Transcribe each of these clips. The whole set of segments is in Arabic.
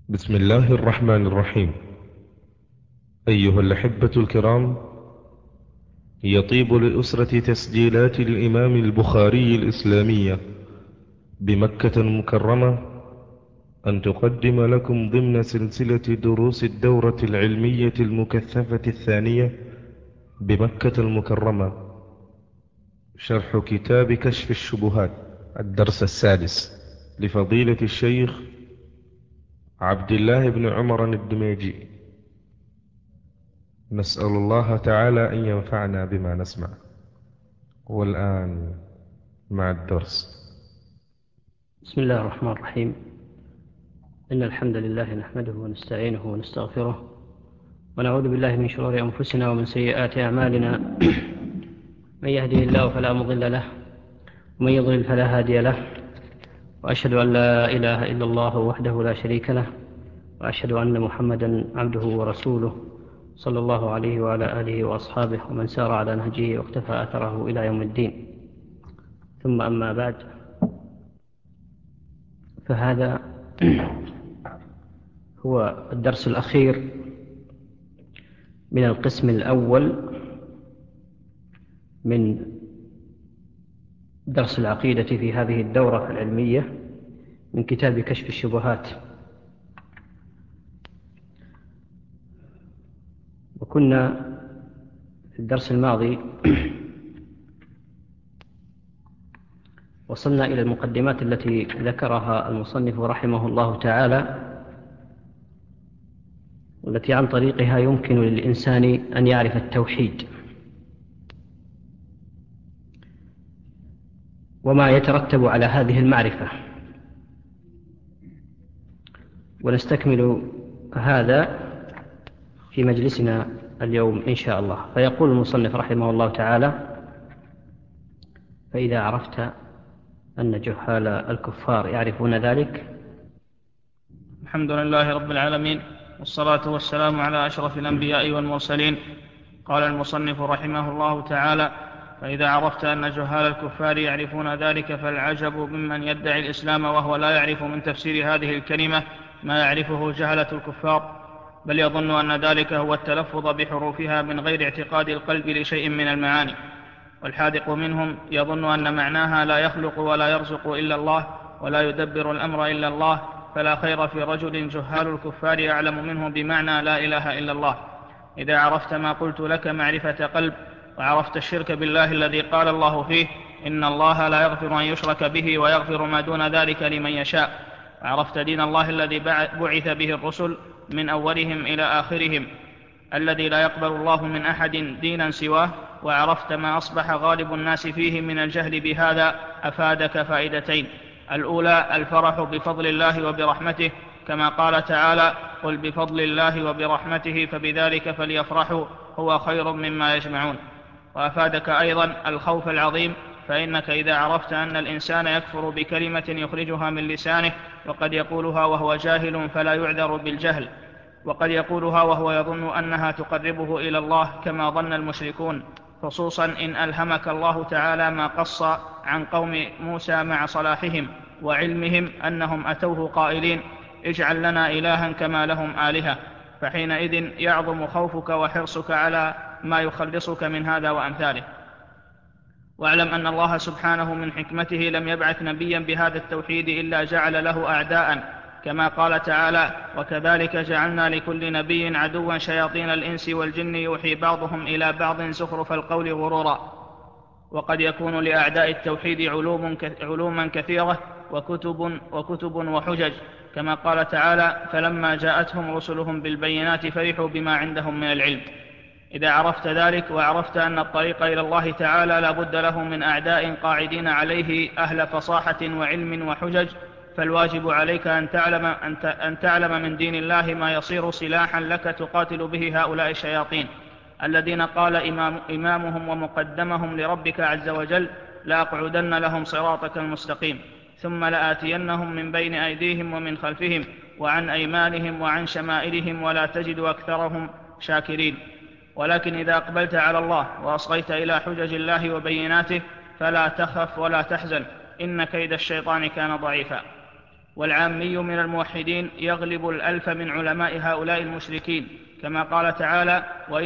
بسم الله الرحمن الرحيم. أيها الأحبة الكرام، يطيب لأسرة تسجيلات الإمام البخاري الإسلامية بمكة المكرمة أن تقدم لكم ضمن سلسلة دروس الدورة العلمية المكثفة الثانية بمكة المكرمة شرح كتاب كشف الشبهات، الدرس السادس لفضيلة الشيخ عبد الله بن عمر الدميجي. نسأل الله تعالى أن ينفعنا بما نسمع. والآن مع الدرس. بسم الله الرحمن الرحيم. إن الحمد لله نحمده ونستعينه ونستغفره ونعوذ بالله من شرور أنفسنا ومن سيئات أعمالنا. من يهده الله فلا مضل له ومن يضلل فلا هادي له، وأشهد أن لا إله إلا الله وحده لا شريك له، وأشهد أن محمدا عبده ورسوله صلى الله عليه وعلى آله وأصحابه ومن سار على نهجه واقتفى أثره إلى يوم الدين. ثم أما بعد، فهذا هو الدرس الأخير من القسم الأول من درس العقيدة في هذه الدورة العلمية من كتاب كشف الشبهات. وكنا في الدرس الماضي وصلنا إلى المقدمات التي ذكرها المصنف رحمه الله تعالى، والتي عن طريقها يمكن للإنسان أن يعرف التوحيد وما يترتب على هذه المعرفة. ونستكمل هذا في مجلسنا اليوم إن شاء الله. فيقول المصنف رحمه الله تعالى: فإذا عرفت أن جهال الكفار يعرفون ذلك. الحمد لله رب العالمين، والصلاة والسلام على أشرف الأنبياء والمرسلين. قال المصنف رحمه الله تعالى: فإذا عرفت أن جهال الكفار يعرفون ذلك فالعجب ممن يدعي الإسلام وهو لا يعرف من تفسير هذه الكلمة ما يعرفه جهلة الكفار، بل يظن أن ذلك هو التلفظ بحروفها من غير اعتقاد القلب لشيء من المعاني. والحاذق منهم يظن أن معناها لا يخلق ولا يرزق إلا الله ولا يدبر الأمر إلا الله، فلا خير في رجل جهال الكفار أعلم منه بمعنى لا إله إلا الله. إذا عرفت ما قلت لك معرفة قلب، وعرفت الشرك بالله الذي قال الله فيه: إن الله لا يغفر أن يشرك به ويغفر ما دون ذلك لمن يشاء، وعرفت دين الله الذي بعث به الرسل من أولهم إلى آخرهم الذي لا يقبل الله من أحد دينا سواه، وعرفت ما أصبح غالب الناس فيه من الجهل بهذا، أفادك فائدتين: الأولى الفرح بفضل الله وبرحمته، كما قال تعالى: قل بفضل الله وبرحمته فبذلك فليفرحوا هو خير مما يجمعون. وأفادك أيضا الخوف العظيم، فإنك إذا عرفت أن الإنسان يكفر بكلمة يخرجها من لسانه وقد يقولها وهو جاهل فلا يعذر بالجهل، وقد يقولها وهو يظن أنها تقربه إلى الله كما ظن المشركون، خصوصا إن ألهمك الله تعالى ما قص عن قوم موسى مع صلاحهم وعلمهم أنهم أتوه قائلين: اجعل لنا إلها كما لهم آلهة، فحينئذ يعظم خوفك وحرصك على ما يخلصك من هذا وأمثاله. واعلم أن الله سبحانه من حكمته لم يبعث نبيا بهذا التوحيد إلا جعل له أعداء، كما قال تعالى: وكذلك جعلنا لكل نبي عدوا شياطين الإنس والجن يوحي بعضهم إلى بعض زخرف القول غرورا. وقد يكون لأعداء التوحيد علوما كثيرة وكتب وحجج، كما قال تعالى: فلما جاءتهم رسلهم بالبينات فرحوا بما عندهم من العلم. إذا عرفت ذلك وعرفت أن الطريق إلى الله تعالى لا بد له من أعداء قاعدين عليه أهل فصاحة وعلم وحجج، فالواجب عليك أن تعلم من دين الله ما يصير سلاحا لك تقاتل به هؤلاء الشياطين الذين قال إمامهم ومقدمهم لربك عز وجل: لأقعدن لهم صراطك المستقيم، ثم لآتينهم من بين أيديهم ومن خلفهم وعن أيمانهم وعن شمائلهم ولا تجد أكثرهم شاكرين. ولكن إذا أقبلت على الله وأصغيت إلى حجج الله وبيناته فلا تخف ولا تحزن، إن كيد الشيطان كان ضعيفا. والعامي من الموحدين يغلب الألف من علماء هؤلاء المشركين، كما قال تعالى: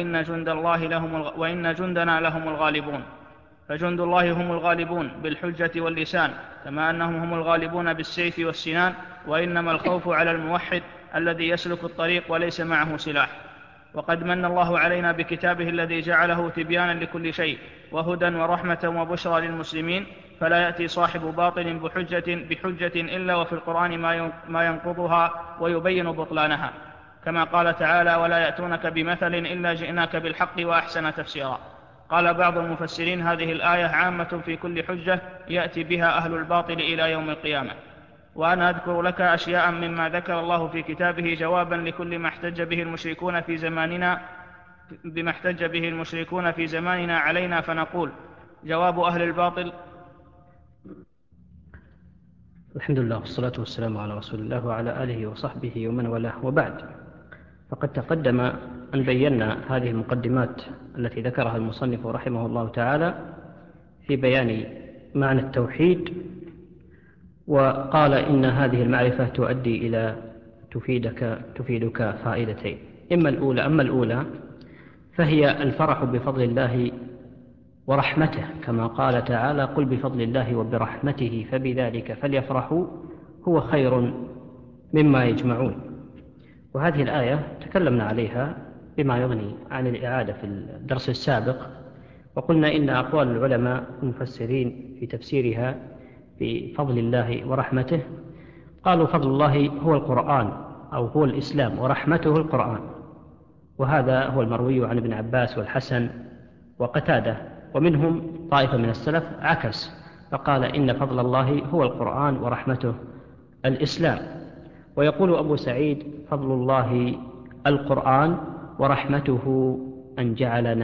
وإن جندنا لهم الغالبون. فجند الله هم الغالبون بالحجة واللسان، كما أنهم هم الغالبون بالسيف والسنان، وإنما الخوف على الموحد الذي يسلك الطريق وليس معه سلاح. وقد من الله علينا بكتابه الذي جعله تبيانا لكل شيء وهدى ورحمة وبشرى للمسلمين، فلا يأتي صاحب باطل بحجة إلا وفي القرآن ما ينقضها ويبين بطلانها، كما قال تعالى: ولا يأتونك بمثل إلا جئناك بالحق وأحسن تفسيرا. قال بعض المفسرين: هذه الآية عامة في كل حجة يأتي بها أهل الباطل إلى يوم القيامة. وأنا أذكر لك أشياء مما ذكر الله في كتابه جوابا لكل ما احتج به المشركون في زماننا علينا، فنقول: جواب أهل الباطل. الحمد لله والصلاة والسلام على رسول الله وعلى آله وصحبه ومن والاه، وبعد. فقد تقدم أن بينا هذه المقدمات التي ذكرها المصنف رحمه الله تعالى في بيان معنى التوحيد، وقال إن هذه المعرفة تؤدي إلى تفيدك فائدتين. أما الأولى فهي الفرح بفضل الله ورحمته، كما قال تعالى: قل بفضل الله وبرحمته فبذلك فليفرحوا هو خير مما يجمعون. وهذه الآية تكلمنا عليها بما يغني عن الإعادة في الدرس السابق، وقلنا إن أقوال العلماء المفسرين في تفسيرها بفضل الله ورحمته قالوا: فضل الله هو القرآن أو هو الإسلام، ورحمته القرآن. وهذا هو المروي عن ابن عباس والحسن وقتادة، ومنهم طائفة من السلف عكس، فقال: إن فضل الله هو القرآن ورحمته الإسلام. ويقول أبو سعيد: فضل الله القرآن ورحمته أن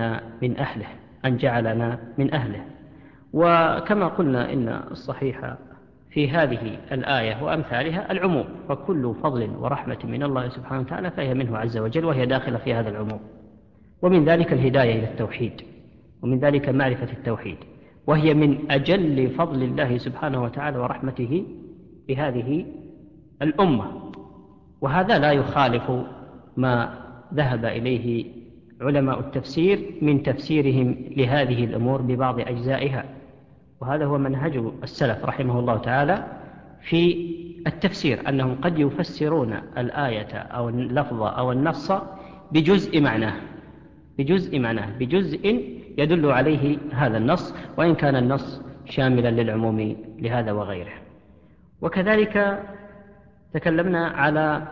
جعلنا من أهله. وكما قلنا إن الصحيح في هذه الآية وأمثالها العموم، فكل فضل ورحمة من الله سبحانه وتعالى فهي منه عز وجل، وهي داخلة في هذا العموم. ومن ذلك الهداية إلى التوحيد، ومن ذلك معرفة التوحيد، وهي من أجل فضل الله سبحانه وتعالى ورحمته بهذه الأمة. وهذا لا يخالف ما ذهب إليه علماء التفسير من تفسيرهم لهذه الأمور ببعض أجزائها، وهذا هو منهج السلف رحمه الله تعالى في التفسير، أنهم قد يفسرون الآية أو اللفظ أو النص بجزء معناه بجزء يدل عليه هذا النص، وإن كان النص شاملا للعموم لهذا وغيره. وكذلك تكلمنا على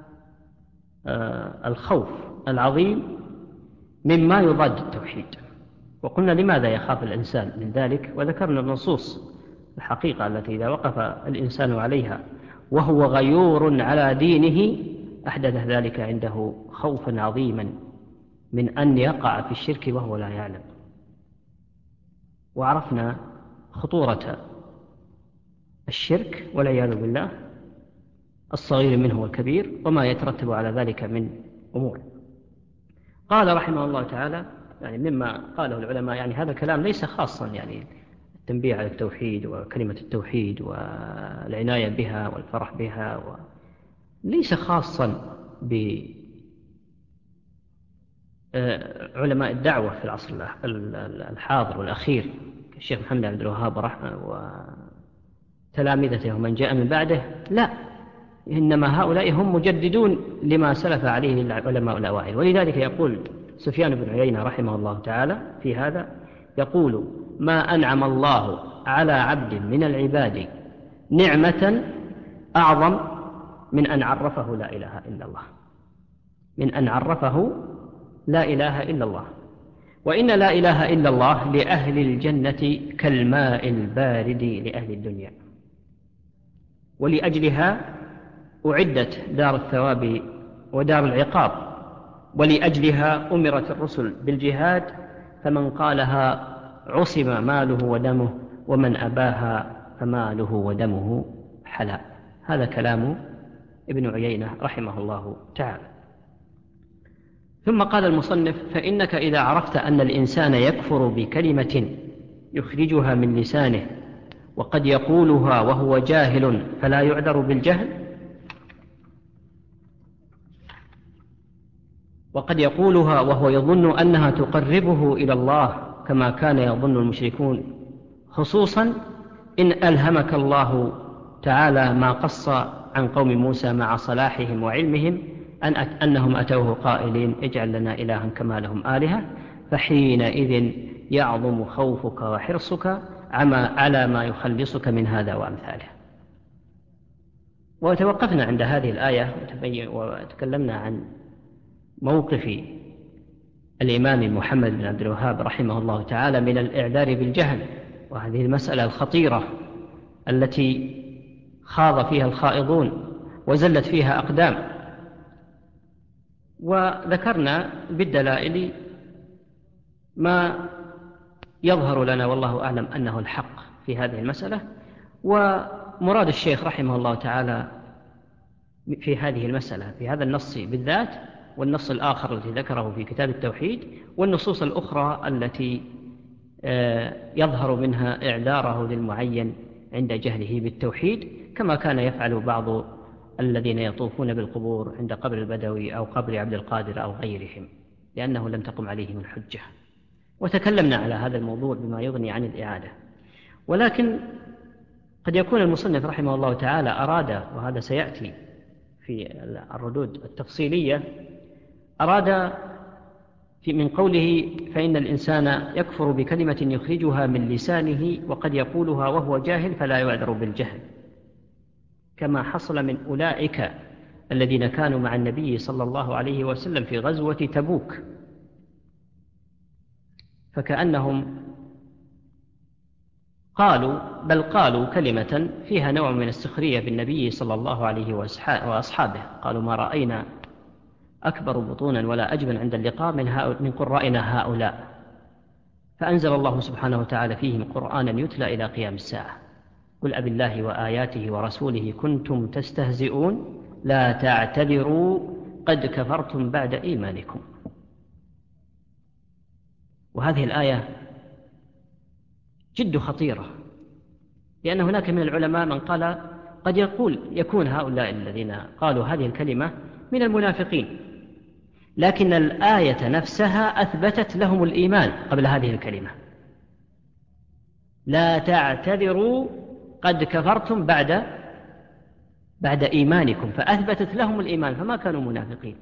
الخوف العظيم مما يضاد التوحيد، وقلنا لماذا يخاف الإنسان من ذلك، وذكرنا النصوص الحقيقة التي إذا وقف الإنسان عليها وهو غيور على دينه أحدث ذلك عنده خوفا عظيما من أن يقع في الشرك وهو لا يعلم. وعرفنا خطورة الشرك والعياذ بالله، الصغير منه والكبير، وما يترتب على ذلك من أمور. قال رحمه الله تعالى، يعني مما قاله العلماء، يعني هذا الكلام ليس خاصا، يعني التنبيه على التوحيد وكلمة التوحيد والعناية بها والفرح بها، ليس خاصا بعلماء الدعوة في العصر الحاضر والأخير كالشيخ محمد عبد الوهاب رحمه وتلامذته ومن جاء من بعده، لا، إنما هؤلاء هم مجددون لما سلف عليه العلماء الأوائل. ولذلك يقول سفيان بن عيينة رحمه الله تعالى في هذا، يقول: ما أنعم الله على عبد من العباد نعمة أعظم من أن عرفه لا إله إلا الله. وإن لا إله إلا الله لأهل الجنة كالماء البارد لأهل الدنيا، ولأجلها أعدت دار الثواب ودار العقاب، ولأجلها أمرت الرسل بالجهاد، فمن قالها عصم ماله ودمه، ومن أباها فماله ودمه حلال. هذا كلام ابن عيينة رحمه الله تعالى. ثم قال المصنف: فإنك إذا عرفت أن الإنسان يكفر بكلمة يخرجها من لسانه وقد يقولها وهو جاهل فلا يعذر بالجهل، وقد يقولها وهو يظن أنها تقربه إلى الله كما كان يظن المشركون، خصوصا إن ألهمك الله تعالى ما قص عن قوم موسى مع صلاحهم وعلمهم أنهم أتوه قائلين اجعل لنا إلها كما لهم آلهة، فحينئذ يعظم خوفك وحرصك على ما يخلصك من هذا وأمثاله. وتوقفنا عند هذه الآية وتكلمنا عن موقف الإمام محمد بن عبد الوهاب رحمه الله تعالى من الإعذار بالجهل، وهذه المسألة الخطيرة التي خاض فيها الخائضون وزلت فيها أقدام. وذكرنا بالدلائل ما يظهر لنا والله أعلم أنه الحق في هذه المسألة. ومراد الشيخ رحمه الله تعالى في هذه المسألة في هذا النص بالذات، والنص الآخر الذي ذكره في كتاب التوحيد، والنصوص الأخرى التي يظهر منها إعذاره للمعين عند جهله بالتوحيد، كما كان يفعل بعض الذين يطوفون بالقبور عند قبر البدوي أو قبر عبد القادر أو غيرهم، لأنه لم تقم عليهم الحجة. وتكلمنا على هذا الموضوع بما يغني عن الإعادة. ولكن قد يكون المصنف رحمه الله تعالى أراد، وهذا سيأتي في الردود التفصيلية، أراد من قوله فإن الإنسان يكفر بكلمة يخرجها من لسانه وقد يقولها وهو جاهل فلا يعذر بالجهل، كما حصل من أولئك الذين كانوا مع النبي صلى الله عليه وسلم في غزوة تبوك، فكأنهم قالوا كلمة فيها نوع من السخرية بالنبي صلى الله عليه وأصحابه، قالوا ما رأينا أكبر بطونا ولا أجبن عند اللقاء من قرائنا هؤلاء، فأنزل الله سبحانه وتعالى فيهم قرآنا يتلى إلى قيام الساعة، قل أبي الله وآياته ورسوله كنتم تستهزئون لا تعتذروا قد كفرتم بعد إيمانكم. وهذه الآية جد خطيرة، لأن هناك من العلماء من قال قد يكون هؤلاء الذين قالوا هذه الكلمة من المنافقين، لكن الآية نفسها أثبتت لهم الإيمان قبل هذه الكلمة، لا تعتذروا قد كفرتم بعد إيمانكم، فأثبتت لهم الإيمان فما كانوا منافقين،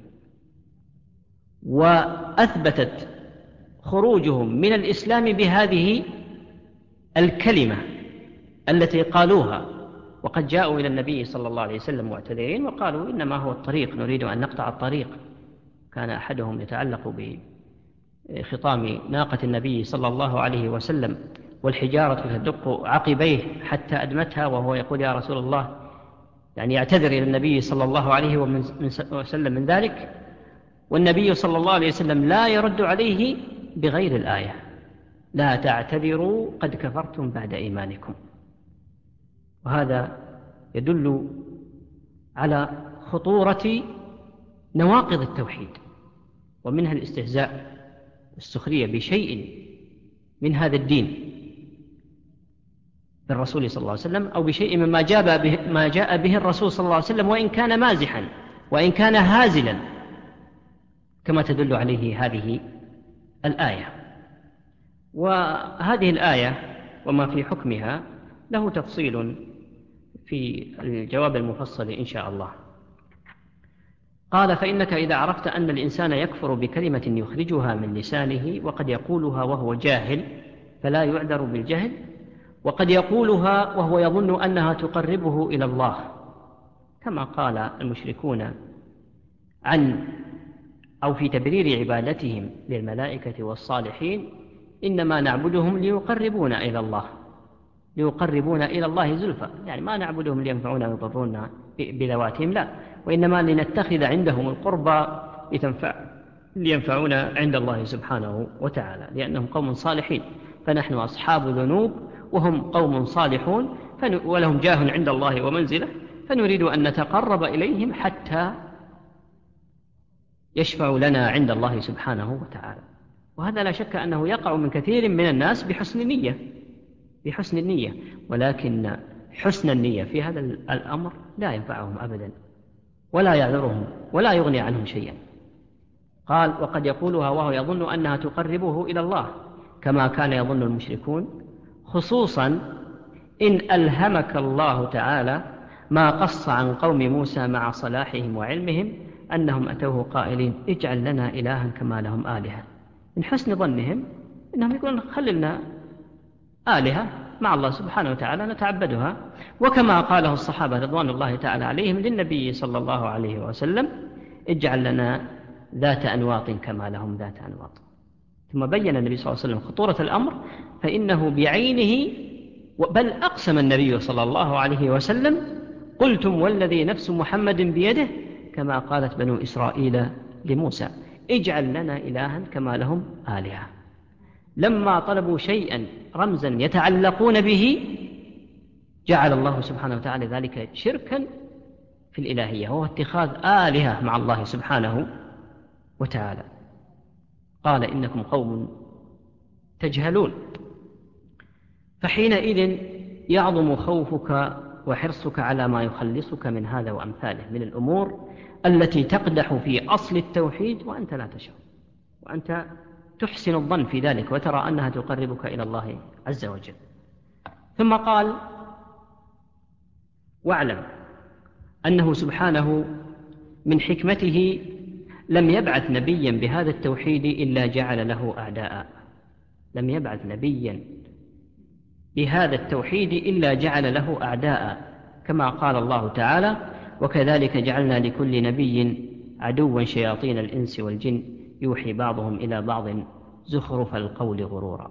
وأثبتت خروجهم من الإسلام بهذه الكلمة التي قالوها. وقد جاءوا إلى النبي صلى الله عليه وسلم معتذرين وقالوا إنما هو الطريق، نريد أن نقطع الطريق. كان أحدهم يتعلق بخطام ناقة النبي صلى الله عليه وسلم والحجارة تدق عقبيه حتى أدمتها، وهو يقول يا رسول الله، يعني يعتذر إلى النبي صلى الله عليه وسلم من ذلك، والنبي صلى الله عليه وسلم لا يرد عليه بغير الآية لا تعتذروا قد كفرتم بعد إيمانكم. وهذا يدل على خطورة نواقض التوحيد، ومنها الاستهزاء والسخرية بشيء من هذا الدين بالرسول صلى الله عليه وسلم، أو بشيء مما جاء به الرسول صلى الله عليه وسلم، وإن كان مازحا وإن كان هازلا، كما تدل عليه هذه الآية. وهذه الآية وما في حكمها له تفصيل في الجواب المفصل إن شاء الله. قال فإنك إذا عرفت أن الإنسان يكفر بكلمة يخرجها من لسانه وقد يقولها وهو جاهل فلا يعذر بالجهل، وقد يقولها وهو يظن أنها تقربه إلى الله، كما قال المشركون أو في تبرير عبادتهم للملائكة والصالحين إنما نعبدهم ليقربونا إلى الله زلفى، يعني ما نعبدهم لينفعونا ويضرونا بذواتهم، لا، وإنما لنتخذ عندهم القربى لينفعونا عند الله سبحانه وتعالى، لأنهم قوم صالحين، فنحن أصحاب ذنوب وهم قوم صالحون ولهم جاه عند الله ومنزلة، فنريد أن نتقرب إليهم حتى يشفع لنا عند الله سبحانه وتعالى. وهذا لا شك أنه يقع من كثير من الناس بحسن نية، بحسن النية، ولكن حسن النية في هذا الأمر لا ينفعهم أبدا ولا يعذرهم ولا يغني عنهم شيئا. قال: وقد يقولها وهو يظن أنها تقربه إلى الله كما كان يظن المشركون، خصوصا إن ألهمك الله تعالى ما قص عن قوم موسى مع صلاحهم وعلمهم أنهم أتوه قائلين: اجعل لنا إلها كما لهم آلهة. من حسن ظنهم أنهم يقولون: خللنا آلهة مع الله سبحانه وتعالى نتعبدها، وكما قاله الصحابة رضوان الله تعالى عليهم للنبي صلى الله عليه وسلم: اجعل لنا ذات أنواط كما لهم ذات أنواط. ثم بين النبي صلى الله عليه وسلم خطورة الأمر، فإنه بعينه، بل أقسم النبي صلى الله عليه وسلم: قلتم والذي نفس محمد بيده كما قالت بنو إسرائيل لموسى: اجعل لنا إلها كما لهم آلهة. لما طلبوا شيئا رمزا يتعلقون به جعل الله سبحانه وتعالى ذلك شركا في الإلهية، وهو اتخاذ آلهة مع الله سبحانه وتعالى. قال: إنكم قوم تجهلون. فحينئذ يعظم خوفك وحرصك على ما يخلصك من هذا وأمثاله من الأمور التي تقدح في أصل التوحيد وأنت لا تشعر، وأنت تحسن الظن في ذلك وترى أنها تقربك إلى الله عز وجل. ثم قال: واعلم أنه سبحانه من حكمته لم يبعث نبيا بهذا التوحيد إلا جعل له أعداء. لم يبعث نبيا بهذا التوحيد إلا جعل له أعداء، كما قال الله تعالى: وكذلك جعلنا لكل نبي عدوا شياطين الإنس والجن يوحي بعضهم إلى بعض زخرف القول غرورا.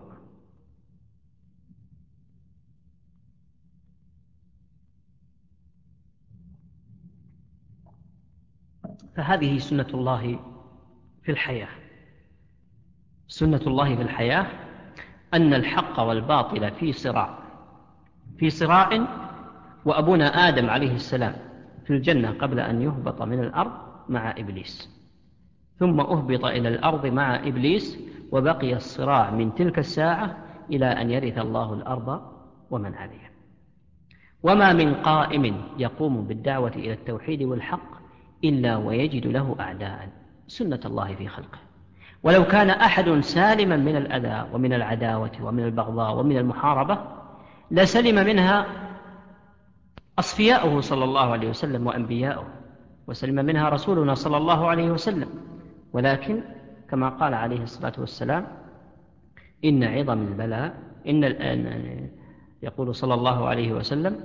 فهذه سنة الله في الحياة. سنة الله في الحياة أن الحق والباطل في صراع، وأبونا آدم عليه السلام في الجنة قبل أن يهبط من الأرض مع إبليس، ثم أهبط إلى الأرض مع إبليس، وبقي الصراع من تلك الساعة إلى أن يرث الله الأرض ومن عليها. وما من قائم يقوم بالدعوة إلى التوحيد والحق إلا ويجد له أعداء. سنة الله في خلقه. ولو كان أحد سالما من الأذى ومن العداوة ومن البغضاء ومن المحاربة لسلم منها أصفياؤه صلى الله عليه وسلم وأنبياؤه، وسلم منها رسولنا صلى الله عليه وسلم. ولكن كما قال عليه الصلاة والسلام: إن عظم البلاء يقول صلى الله عليه وسلم: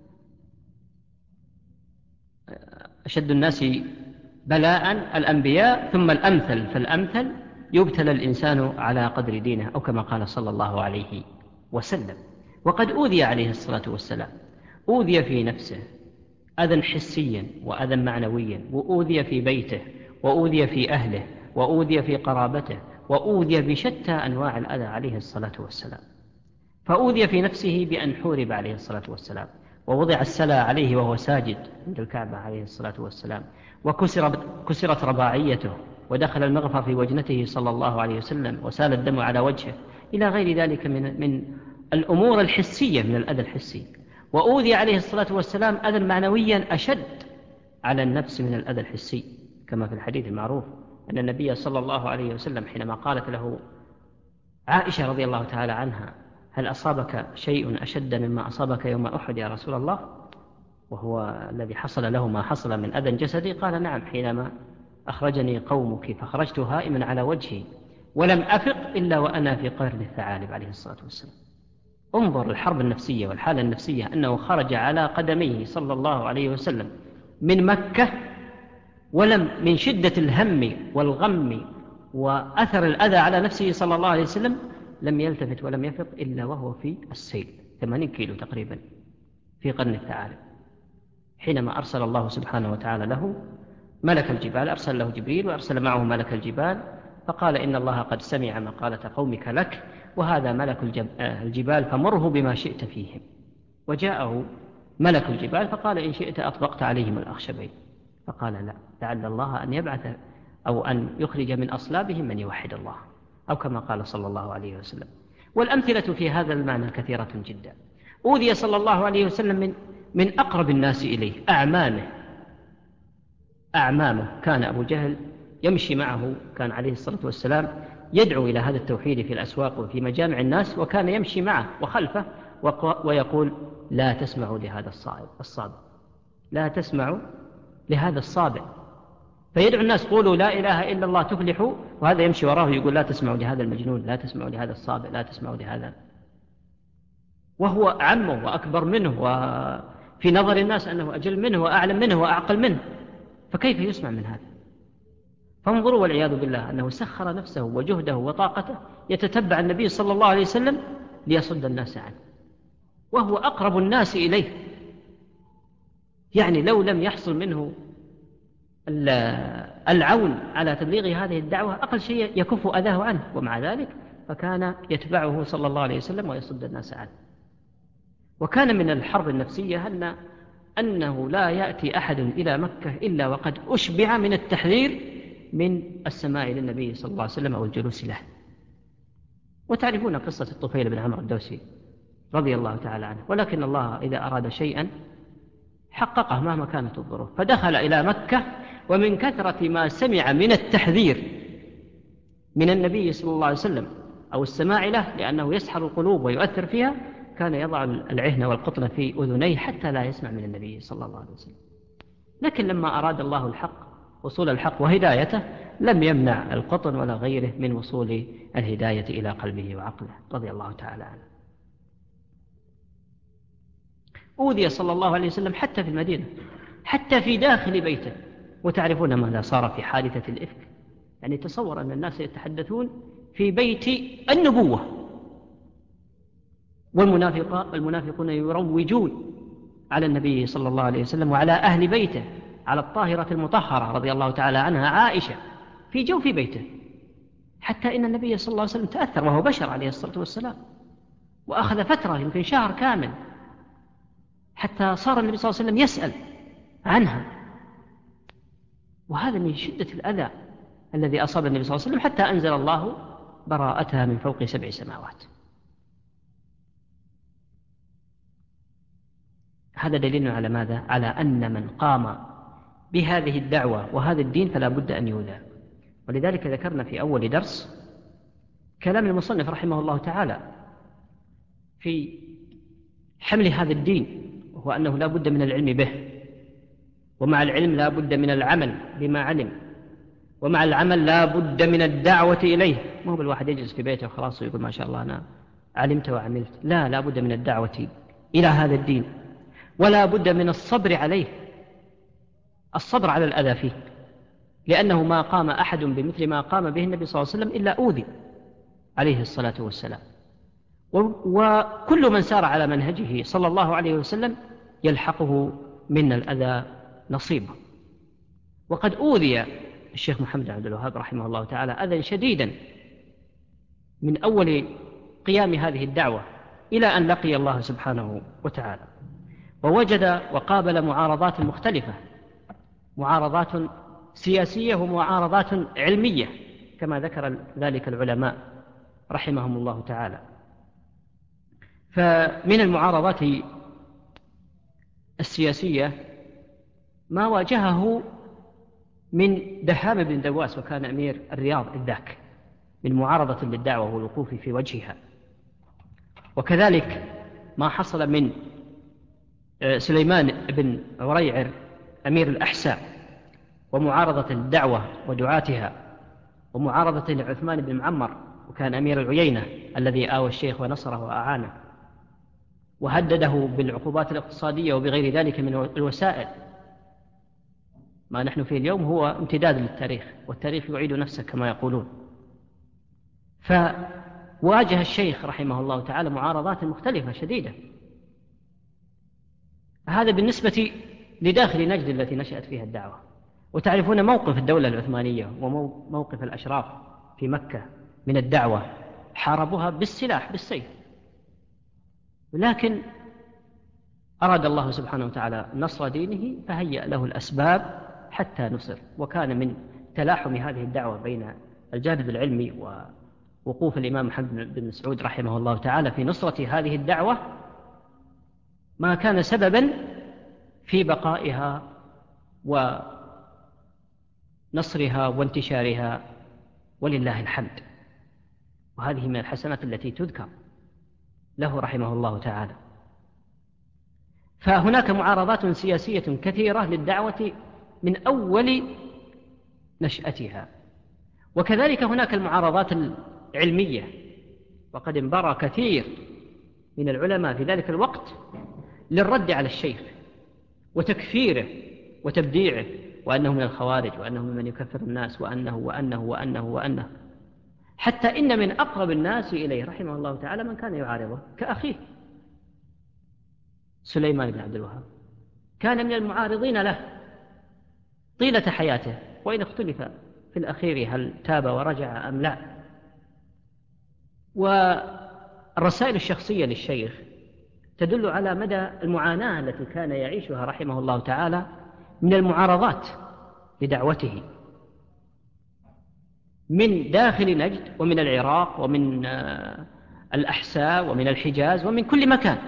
أشد الناس بلاء الأنبياء ثم الأمثل فالأمثل يبتلى الإنسان على قدر دينه، أو كما قال صلى الله عليه وسلم. وقد أوذي عليه الصلاة والسلام، أوذي في نفسه أذى حسيا وأذى معنويا، وأوذي في بيته، وأوذي في أهله، وأوذي في قرابته، وأوذي بشتى أنواع الأذى عليه الصلاة والسلام. فأوذي في نفسه بأن حورب عليه الصلاة والسلام، ووضع السلا عليه وهو ساجد عند الكعبة عليه الصلاة والسلام، وكسرت رباعيته، ودخل المغفر في وجنته صلى الله عليه وسلم، وسال الدم على وجهه، إلى غير ذلك من الأمور الحسية من الأذى الحسي. وأوذي عليه الصلاة والسلام أذى معنويا أشد على النفس من الأذى الحسي، كما في الحديث المعروف أن النبي صلى الله عليه وسلم حينما قالت له عائشة رضي الله تعالى عنها: هل أصابك شيء أشد مما أصابك يوم أحد يا رسول الله؟ وهو الذي حصل له ما حصل من أذى جسدي. قال: نعم، حينما أخرجني قومك فخرجت هائما على وجهي ولم أفق إلا وأنا في قرن الثعالب عليه الصلاة والسلام. انظر الحرب النفسية والحالة النفسية، أنه خرج على قدميه صلى الله عليه وسلم من مكة، ولم من شدة الهم والغم وأثر الأذى على نفسه صلى الله عليه وسلم لم يلتفت ولم يفق إلا وهو في السيل 80 كيلو تقريبا في قرن الثعالب، حينما أرسل الله سبحانه وتعالى له ملك الجبال، أرسل له جبريل وأرسل معه ملك الجبال، فقال: إن الله قد سمع مقالة قومك لك، وهذا ملك الجبال فمره بما شئت فيهم. وجاءه ملك الجبال فقال: إن شئت أطبقت عليهم الأخشبين. فقال: لا، لعل الله أن يبعث أو أن يخرج من أصلابهم من يوحد الله، أو كما قال صلى الله عليه وسلم. والأمثلة في هذا المعنى كثيرة جدا. أوذي صلى الله عليه وسلم من أقرب الناس إليه، أعمامه. كان أبو جهل يمشي معه، كان عليه الصلاة والسلام يدعو إلى هذا التوحيد في الأسواق وفي مجامع الناس، وكان يمشي معه وخلفه ويقول: لا تسمعوا لهذا الصابع، لا تسمعوا لهذا الصابع. فيدعو الناس: قولوا لا إله إلا الله تفلحوا، وهذا يمشي وراه يقول: لا تسمعوا لهذا المجنون، لا تسمعوا لهذا الصابع، لا تسمعوا لهذا. وهو عمه وأكبر منه، وفي نظر الناس أنه أجل منه وأعلم منه وأعقل منه، فكيف يسمع من هذا؟ فانظروا والعياذ بالله أنه سخر نفسه وجهده وطاقته يتتبع النبي صلى الله عليه وسلم ليصد الناس عنه، وهو أقرب الناس إليه. يعني لو لم يحصل منه العون على تبليغ هذه الدعوة أقل شيء يكف أذاه عنه، ومع ذلك فكان يتبعه صلى الله عليه وسلم ويصد الناس عنه. وكان من الحرب النفسية أنه لا يأتي أحد إلى مكة إلا وقد أشبع من التحذير من السماع للنبي صلى الله عليه وسلم أو الجلوس له. وتعرفون قصة الطفيل بن عمرو الدوسي رضي الله تعالى عنه، ولكن الله إذا أراد شيئا حققه مهما كانت الظروف. فدخل إلى مكة، ومن كثرة ما سمع من التحذير من النبي صلى الله عليه وسلم أو السماع له، لأنه يسحر القلوب ويؤثر فيها، كان يضع العهن والقطن في أذنيه حتى لا يسمع من النبي صلى الله عليه وسلم. لكن لما أراد الله الحق، وصول الحق وهدايته، لم يمنع القطن ولا غيره من وصول الهداية إلى قلبه وعقله رضي الله تعالى عنه. أوذي صلى الله عليه وسلم حتى في المدينة، حتى في داخل بيته. وتعرفون ماذا صار في حادثة الإفك؟ يعني تصور أن الناس يتحدثون في بيت النبوة، والمنافقون يروجون على النبي صلى الله عليه وسلم وعلى أهل بيته، على الطاهرة المطهرة رضي الله تعالى عنها عائشة، في جوف بيته، حتى إن النبي صلى الله عليه وسلم تأثر، وهو بشر عليه الصلاة والسلام، وأخذ فترة يمكن شهر كامل حتى صار النبي صلى الله عليه وسلم يسأل عنها. وهذا من شدة الأذى الذي أصاب النبي صلى الله عليه وسلم، حتى أنزل الله براءتها من فوق 7 سماوات. هذا دليل على ماذا؟ على أن من قام بهذه الدعوة وهذا الدين فلا بد أن يؤذى. ولذلك ذكرنا في أول درس كلام المصنف رحمه الله تعالى في حمل هذا الدين، وهو أنه لا بد من العلم به، ومع العلم لا بد من العمل بما علم، ومع العمل لا بد من الدعوة إليه. ما هو بالواحد يجلس في بيته وخلاص ويقول ما شاء الله أنا علمت وعملت، لا بد من الدعوة إلى هذا الدين، ولا بد من الصبر عليه، الصبر على الأذى فيه، لأنه ما قام أحد بمثل ما قام به النبي صلى الله عليه وسلم إلا أوذي عليه الصلاة والسلام. وكل من سار على منهجه صلى الله عليه وسلم يلحقه من الأذى نصيبه. وقد أوذي الشيخ محمد بن عبد الوهاب رحمه الله تعالى أذى شديدا من أول قيام هذه الدعوة إلى أن لقي الله سبحانه وتعالى، ووجد وقابل معارضات مختلفة، معارضات سياسية ومعارضات علمية كما ذكر ذلك العلماء رحمهم الله تعالى. فمن المعارضات السياسية ما واجهه من دهام بن دواس، وكان أمير الرياض الذاك، من معارضة للدعوة والوقوف في وجهها. وكذلك ما حصل من سليمان بن عريعر أمير الأحساء، ومعارضة للدعوة ودعاتها، ومعارضة لعثمان بن معمر، وكان أمير العيينة الذي آوى الشيخ ونصره وأعانه، وهدده بالعقوبات الاقتصادية وبغير ذلك من الوسائل. ما نحن فيه اليوم هو امتداد للتاريخ، والتاريخ يعيد نفسه كما يقولون. فواجه الشيخ رحمه الله تعالى معارضات مختلفة شديدة. هذا بالنسبة لداخل نجد التي نشأت فيها الدعوة. وتعرفون موقف الدولة العثمانية وموقف الأشراف في مكة من الدعوة، حاربوها بالسلاح بالسيف، لكن أراد الله سبحانه وتعالى نصر دينه فهيأ له الأسباب حتى نصر. وكان من تلاحم هذه الدعوة بين الجانب العلمي وقوف الإمام محمد بن مسعود رحمه الله تعالى في نصرة هذه الدعوة ما كان سببا في بقائها ونصرها وانتشارها، ولله الحمد. وهذه من الحسنات التي تذكر له رحمه الله تعالى. فهناك معارضات سياسية كثيرة للدعوة من أول نشأتها، وكذلك هناك المعارضات العلمية، وقد انبرى كثير من العلماء في ذلك الوقت للرد على الشيخ وتكفيره وتبديعه، وأنه من الخوارج، وأنه ممن يكفر الناس، وأنه وأنه وأنه وأنه، حتى إن من أقرب الناس إليه رحمه الله تعالى من كان يعارضه كأخيه سليمان بن عبد الوهاب، كان من المعارضين له طيلة حياته، وإن اختلف في الأخير هل تاب ورجع أم لا. والرسائل الشخصية للشيخ تدل على مدى المعاناة التي كان يعيشها رحمه الله تعالى من المعارضات لدعوته من داخل نجد ومن العراق ومن الأحساء ومن الحجاز ومن كل مكان.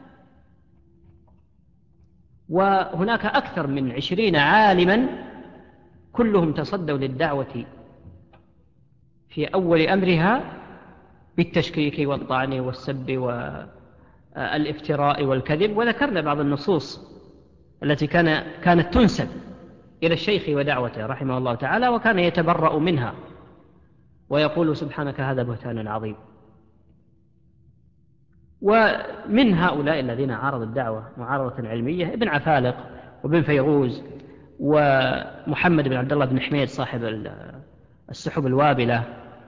وهناك أكثر من 20 عالما كلهم تصدوا للدعوة في أول أمرها بالتشكيك والطعن والسب والافتراء والكذب، وذكرنا بعض النصوص التي كانت تنسب إلى الشيخ ودعوته رحمه الله تعالى، وكان يتبرأ منها ويقول سبحانك هذا بهتان عظيم. ومن هؤلاء الذين عارضوا الدعوة معارضة علمية ابن عفالق وابن فيروز ومحمد بن عبد الله بن حميد صاحب السحب الوابلة،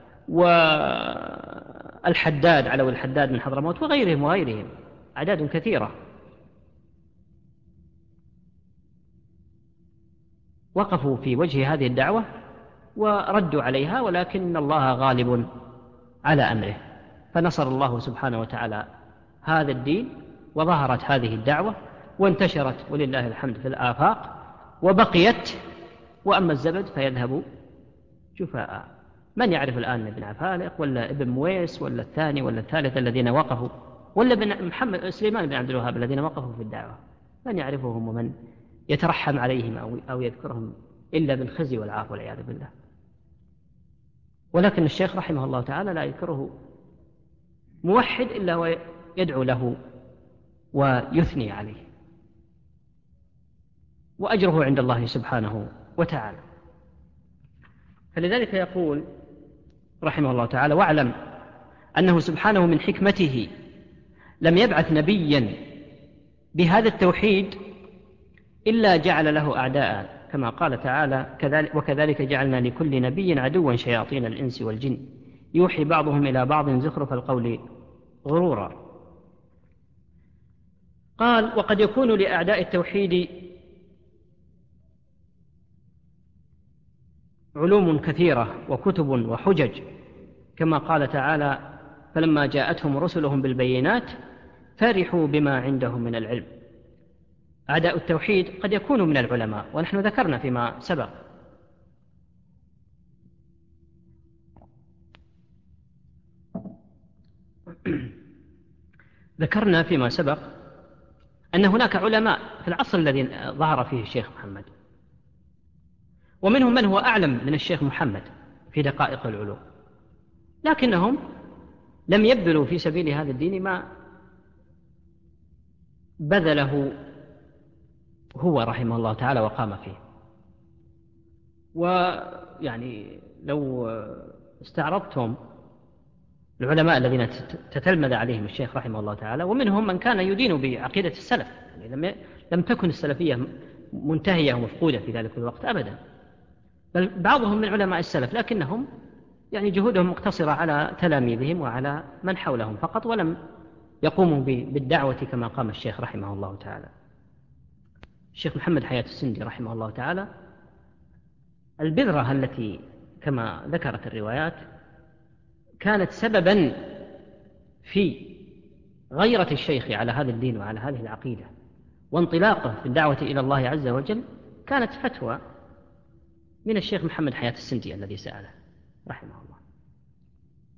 والحداد علوي الحداد من حضرموت، وغيرهم أعداد كثيرة وقفوا في وجه هذه الدعوة وردوا عليها، ولكن الله غالب على أمره، فنصر الله سبحانه وتعالى هذا الدين، وظهرت هذه الدعوة وانتشرت ولله الحمد في الآفاق وبقيت. وأما الزبد فيذهب جفاء. من يعرف الآن ابن عفالق ولا ابن مويس ولا الثاني ولا الثالث الذين وقفوا، ولا ابن محمد سليمان بن عبد الوهاب الذين وقفوا في الدعوة؟ من يعرفهم ومن يترحم عليهم أو يذكرهم إلا بالخزي والعار والعياذ بالله. ولكن الشيخ رحمه الله تعالى لا يذكره موحد إلا ويدعو له ويثني عليه، وأجره عند الله سبحانه وتعالى. فلذلك يقول رحمه الله تعالى: واعلم أنه سبحانه من حكمته لم يبعث نبيا بهذا التوحيد إلا جعل له أعداء، كما قال تعالى: وكذلك جعلنا لكل نبي عدوا شياطين الإنس والجن يوحي بعضهم إلى بعض زخرف القول غرورا. قال: وقد يكون لأعداء التوحيد علوم كثيرة وكتب وحجج، كما قال تعالى: فلما جاءتهم رسلهم بالبينات فرحوا بما عندهم من العلم. أعداء التوحيد قد يكونوا من العلماء، ونحن ذكرنا فيما سبق أن هناك علماء في العصر الذي ظهر فيه الشيخ محمد، ومنهم من هو أعلم من الشيخ محمد في دقائق العلوم، لكنهم لم يبذلوا في سبيل هذا الدين ما بذله هو رحمه الله تعالى وقام فيه. ويعني لو استعرضتم العلماء الذين تتلمذ عليهم الشيخ رحمه الله تعالى، ومنهم من كان يدين بعقيدة السلف، يعني لم تكن السلفية منتهية ومفقودة في ذلك الوقت أبدا، بل بعضهم من علماء السلف، لكنهم يعني جهودهم مقتصرة على تلاميذهم وعلى من حولهم فقط، ولم يقوموا بالدعوة كما قام الشيخ رحمه الله تعالى. الشيخ محمد حياة السندي رحمه الله تعالى البذرة التي كما ذكرت الروايات كانت سببا في غيرة الشيخ على هذا الدين وعلى هذه العقيدة وانطلاقه في الدعوة إلى الله عز وجل، كانت فتوى من الشيخ محمد حياة السندي الذي سأله رحمه الله.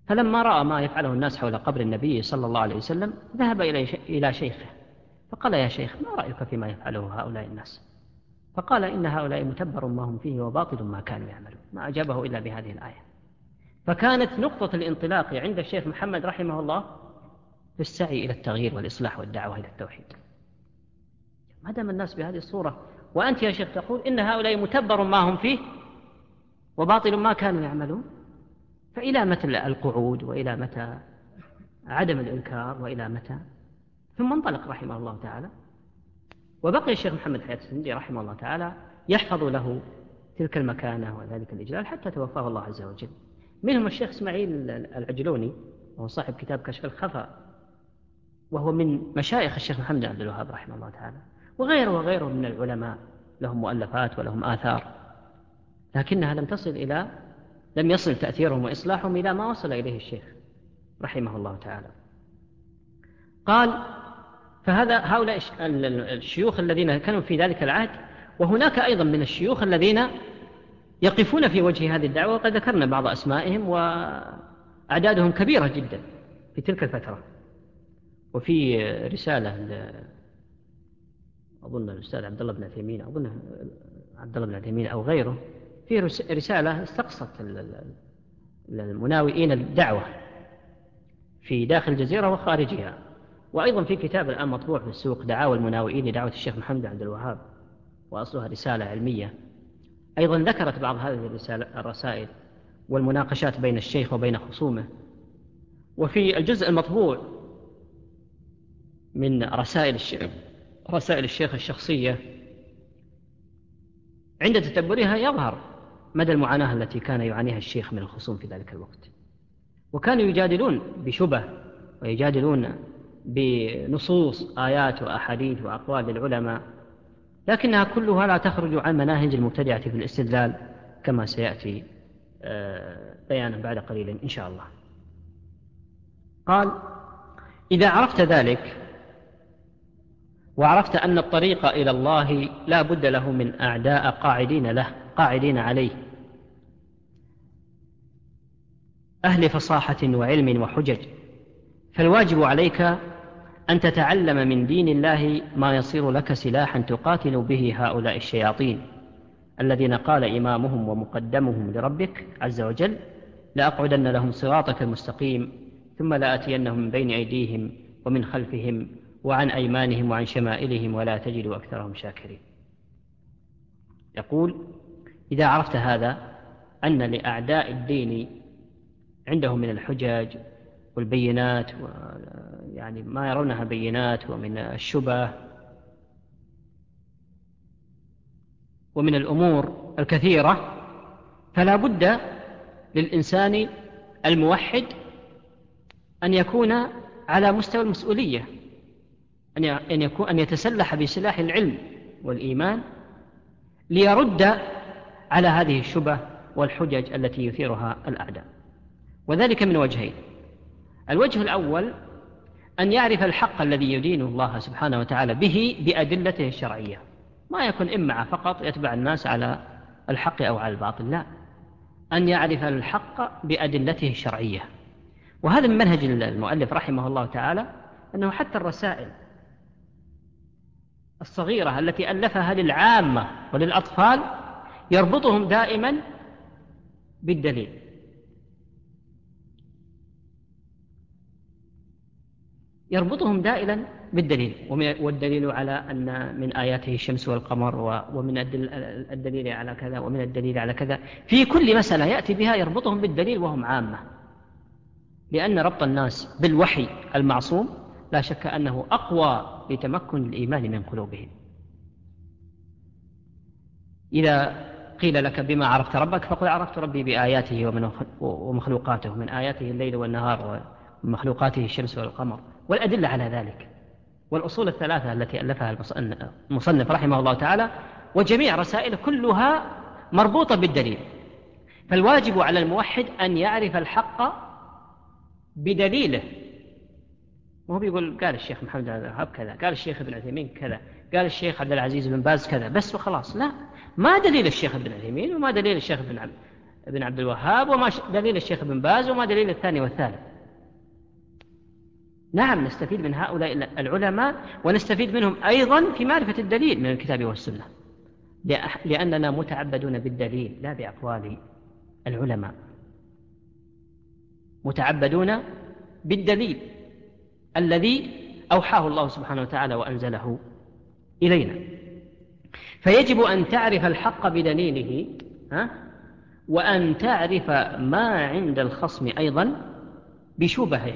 فلما رأى ما يفعله الناس حول قبر النبي صلى الله عليه وسلم ذهب إلى شيخه فقال: يا شيخ، ما رأيك فيما يفعله هؤلاء الناس؟ فقال: إن هؤلاء متبر ما هم فيه وباطل ما كانوا يعملون. ما أجابه إلا بهذه الآية. فكانت نقطة الانطلاق عند الشيخ محمد رحمه الله في السعي إلى التغيير والإصلاح والدعوة إلى التوحيد. ما دام الناس بهذه الصورة وأنت يا شيخ تقول إن هؤلاء متبر ما هم فيه وباطل ما كانوا يعملون، فإلى متى القعود، وإلى متى عدم الإنكار، وإلى متى؟ ثم انطلق رحمه الله تعالى، وبقي الشيخ محمد حياة السندي رحمه الله تعالى يحفظ له تلك المكانة وذلك الإجلال حتى توفاه الله عز وجل. منهم الشيخ إسماعيل العجلوني، وهو صاحب كتاب كشف الخفاء، وهو من مشايخ الشيخ محمد بن عبد الوهاب رحمه الله تعالى، وغيره من العلماء لهم مؤلفات ولهم آثار، لكنها لم يصل تأثيرهم وإصلاحهم إلى ما وصل إليه الشيخ رحمه الله تعالى. قال: هؤلاء الشيوخ الذين كانوا في ذلك العهد، وهناك أيضا من الشيوخ الذين يقفون في وجه هذه الدعوة، وقد ذكرنا بعض أسمائهم وأعدادهم كبيرة جدا في تلك الفترة. وفي رسالة أظن الأستاذ عبد الله بن عثيمين أو غيره، في رسالة استقصت المناوئين الدعوة في داخل الجزيرة وخارجها. وأيضا في كتاب الآن مطبوع في السوق، دعاوى المناوئين لدعوة الشيخ محمد بن عبد الوهاب، وأصلها رسالة علمية، أيضا ذكرت بعض هذه الرسائل والمناقشات بين الشيخ وبين خصومه. وفي الجزء المطبوع من رسائل الشيخ الشخصية، عند تتبرها يظهر مدى المعاناة التي كان يعانيها الشيخ من الخصوم في ذلك الوقت. وكانوا يجادلون بشبه، ويجادلون بنصوص آيات وأحاديث وأقوال للعلماء، لكنها كلها لا تخرج عن مناهج المبتدعة في الاستدلال، كما سيأتي بيانا بعد قليل إن شاء الله. قال: إذا عرفت ذلك، وعرفت أن الطريق إلى الله لا بد له من أعداء قاعدين عليه، أهل فصاحة وعلم وحجج، فالواجب عليك أن تتعلم من دين الله ما يصير لك سلاحا تقاتل به هؤلاء الشياطين الذين قال إمامهم ومقدمهم لربك عز وجل: لأقعدن لهم صراطك المستقيم ثم لآتينهم من بين أيديهم ومن خلفهم وعن أيمانهم وعن شمائلهم ولا تجد أكثرهم شاكرين. يقول: إذا عرفت هذا، أن لأعداء الدين عندهم من الحجج والبينات، يعني ما يرونها بينات، ومن الشبه، ومن الأمور الكثيرة، فلا بد للإنسان الموحد أن يكون على مستوى المسؤولية، أن يتسلح بسلاح العلم والإيمان ليرد على هذه الشبه والحجج التي يثيرها الأعداء، وذلك من وجهين. الوجه الأول أن يعرف الحق الذي يدين الله سبحانه وتعالى به بأدلته الشرعية، ما يكون إمعة فقط يتبع الناس على الحق أو على الباطل، لا، أن يعرف الحق بأدلته الشرعية. وهذا من منهج المؤلف رحمه الله تعالى، أنه حتى الرسائل الصغيرة التي ألفها للعامة وللأطفال يربطهم دائما بالدليل. يربطهم دائما بالدليل، والدليل على أن من آياته الشمس والقمر، ومن الدليل على كذا، ومن الدليل على كذا، في كل مسألة يأتي بها يربطهم بالدليل وهم عامة، لأن ربط الناس بالوحي المعصوم لا شك أنه أقوى لتمكن الإيمان من قلوبهم. إذا قيل لك: بما عرفت ربك؟ فقل: عرفت ربي بآياته ومخلوقاته، من آياته الليل والنهار، ومخلوقاته الشمس والقمر، والأدلة على ذلك، والأصول الثلاثة التي ألفها المصنف رحمه الله تعالى، وجميع رسائله كلها مربوطة بالدليل. فالواجب على الموحد أن يعرف الحق بدليله، وهو بيقول قال الشيخ محمد بن عبد الوهاب كذا، قال الشيخ ابن عثيمين كذا، قال الشيخ عبد العزيز بن باز كذا، بس وخلاص. لا، ما دليل الشيخ ابن عثيمين، وما دليل الشيخ ابن عبد الوهاب وما دليل الشيخ ابن باز وما دليل الثاني والثالث. نعم نستفيد من هؤلاء العلماء ونستفيد منهم أيضا في معرفة الدليل من الكتاب والسنة، لأننا متعبدون بالدليل لا بأقوال العلماء، متعبدون بالدليل الذي أوحاه الله سبحانه وتعالى وأنزله إلينا. فيجب أن تعرف الحق بدليله وأن تعرف ما عند الخصم أيضا بشبهه،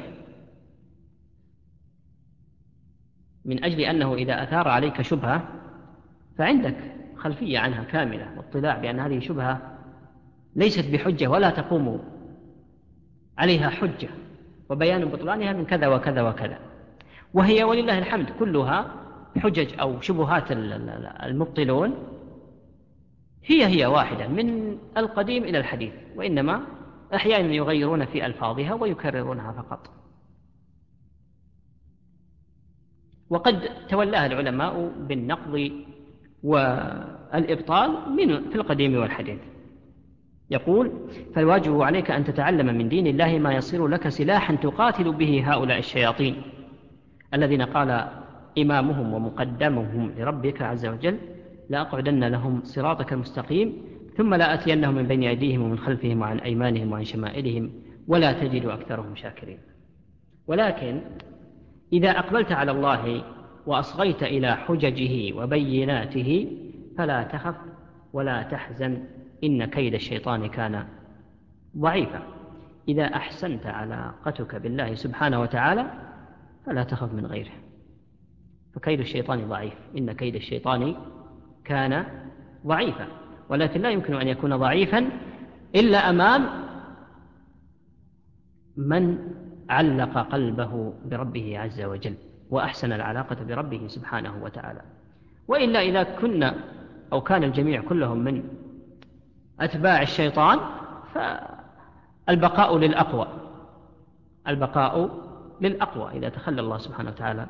من أجل أنه إذا أثار عليك شبهة فعندك خلفية عنها كاملة واطلاع بأن هذه شبهة ليست بحجة ولا تقوم عليها حجة، وبيان بطلانها من كذا وكذا وكذا، وهي ولله الحمد كلها حجج أو شبهات المبطلون هي واحدة من القديم إلى الحديث، وإنما أحيانا يغيرون في ألفاظها ويكررونها فقط. وقد تولاها العلماء بالنقض والإبطال في القديم والحديث. يقول: فالواجب عليك أن تتعلم من دين الله ما يصير لك سلاحا تقاتل به هؤلاء الشياطين الذين قال إمامهم ومقدمهم لربك عز وجل: لأقعدن لهم صراطك المستقيم ثم لآتينهم من بين أيديهم ومن خلفهم وعن أيمانهم وعن شمائلهم ولا تجد أكثرهم شاكرين. ولكن إذا أقبلت على الله وأصغيت إلى حججه وبيناته فلا تخف ولا تحزن، إن كيد الشيطان كان ضعيفا. إذا أحسنت علاقتك بالله سبحانه وتعالى فلا تخف من غيره، فكيد الشيطان ضعيف، إن كيد الشيطان كان ضعيفا. ولكن لا يمكن أن يكون ضعيفا إلا أمام من علق قلبه بربه عز وجل وأحسن العلاقة بربه سبحانه وتعالى. وإلا إذا كنا أو كان الجميع كلهم من أتباع الشيطان فالبقاء للأقوى، البقاء للأقوى إذا تخلى الله سبحانه وتعالى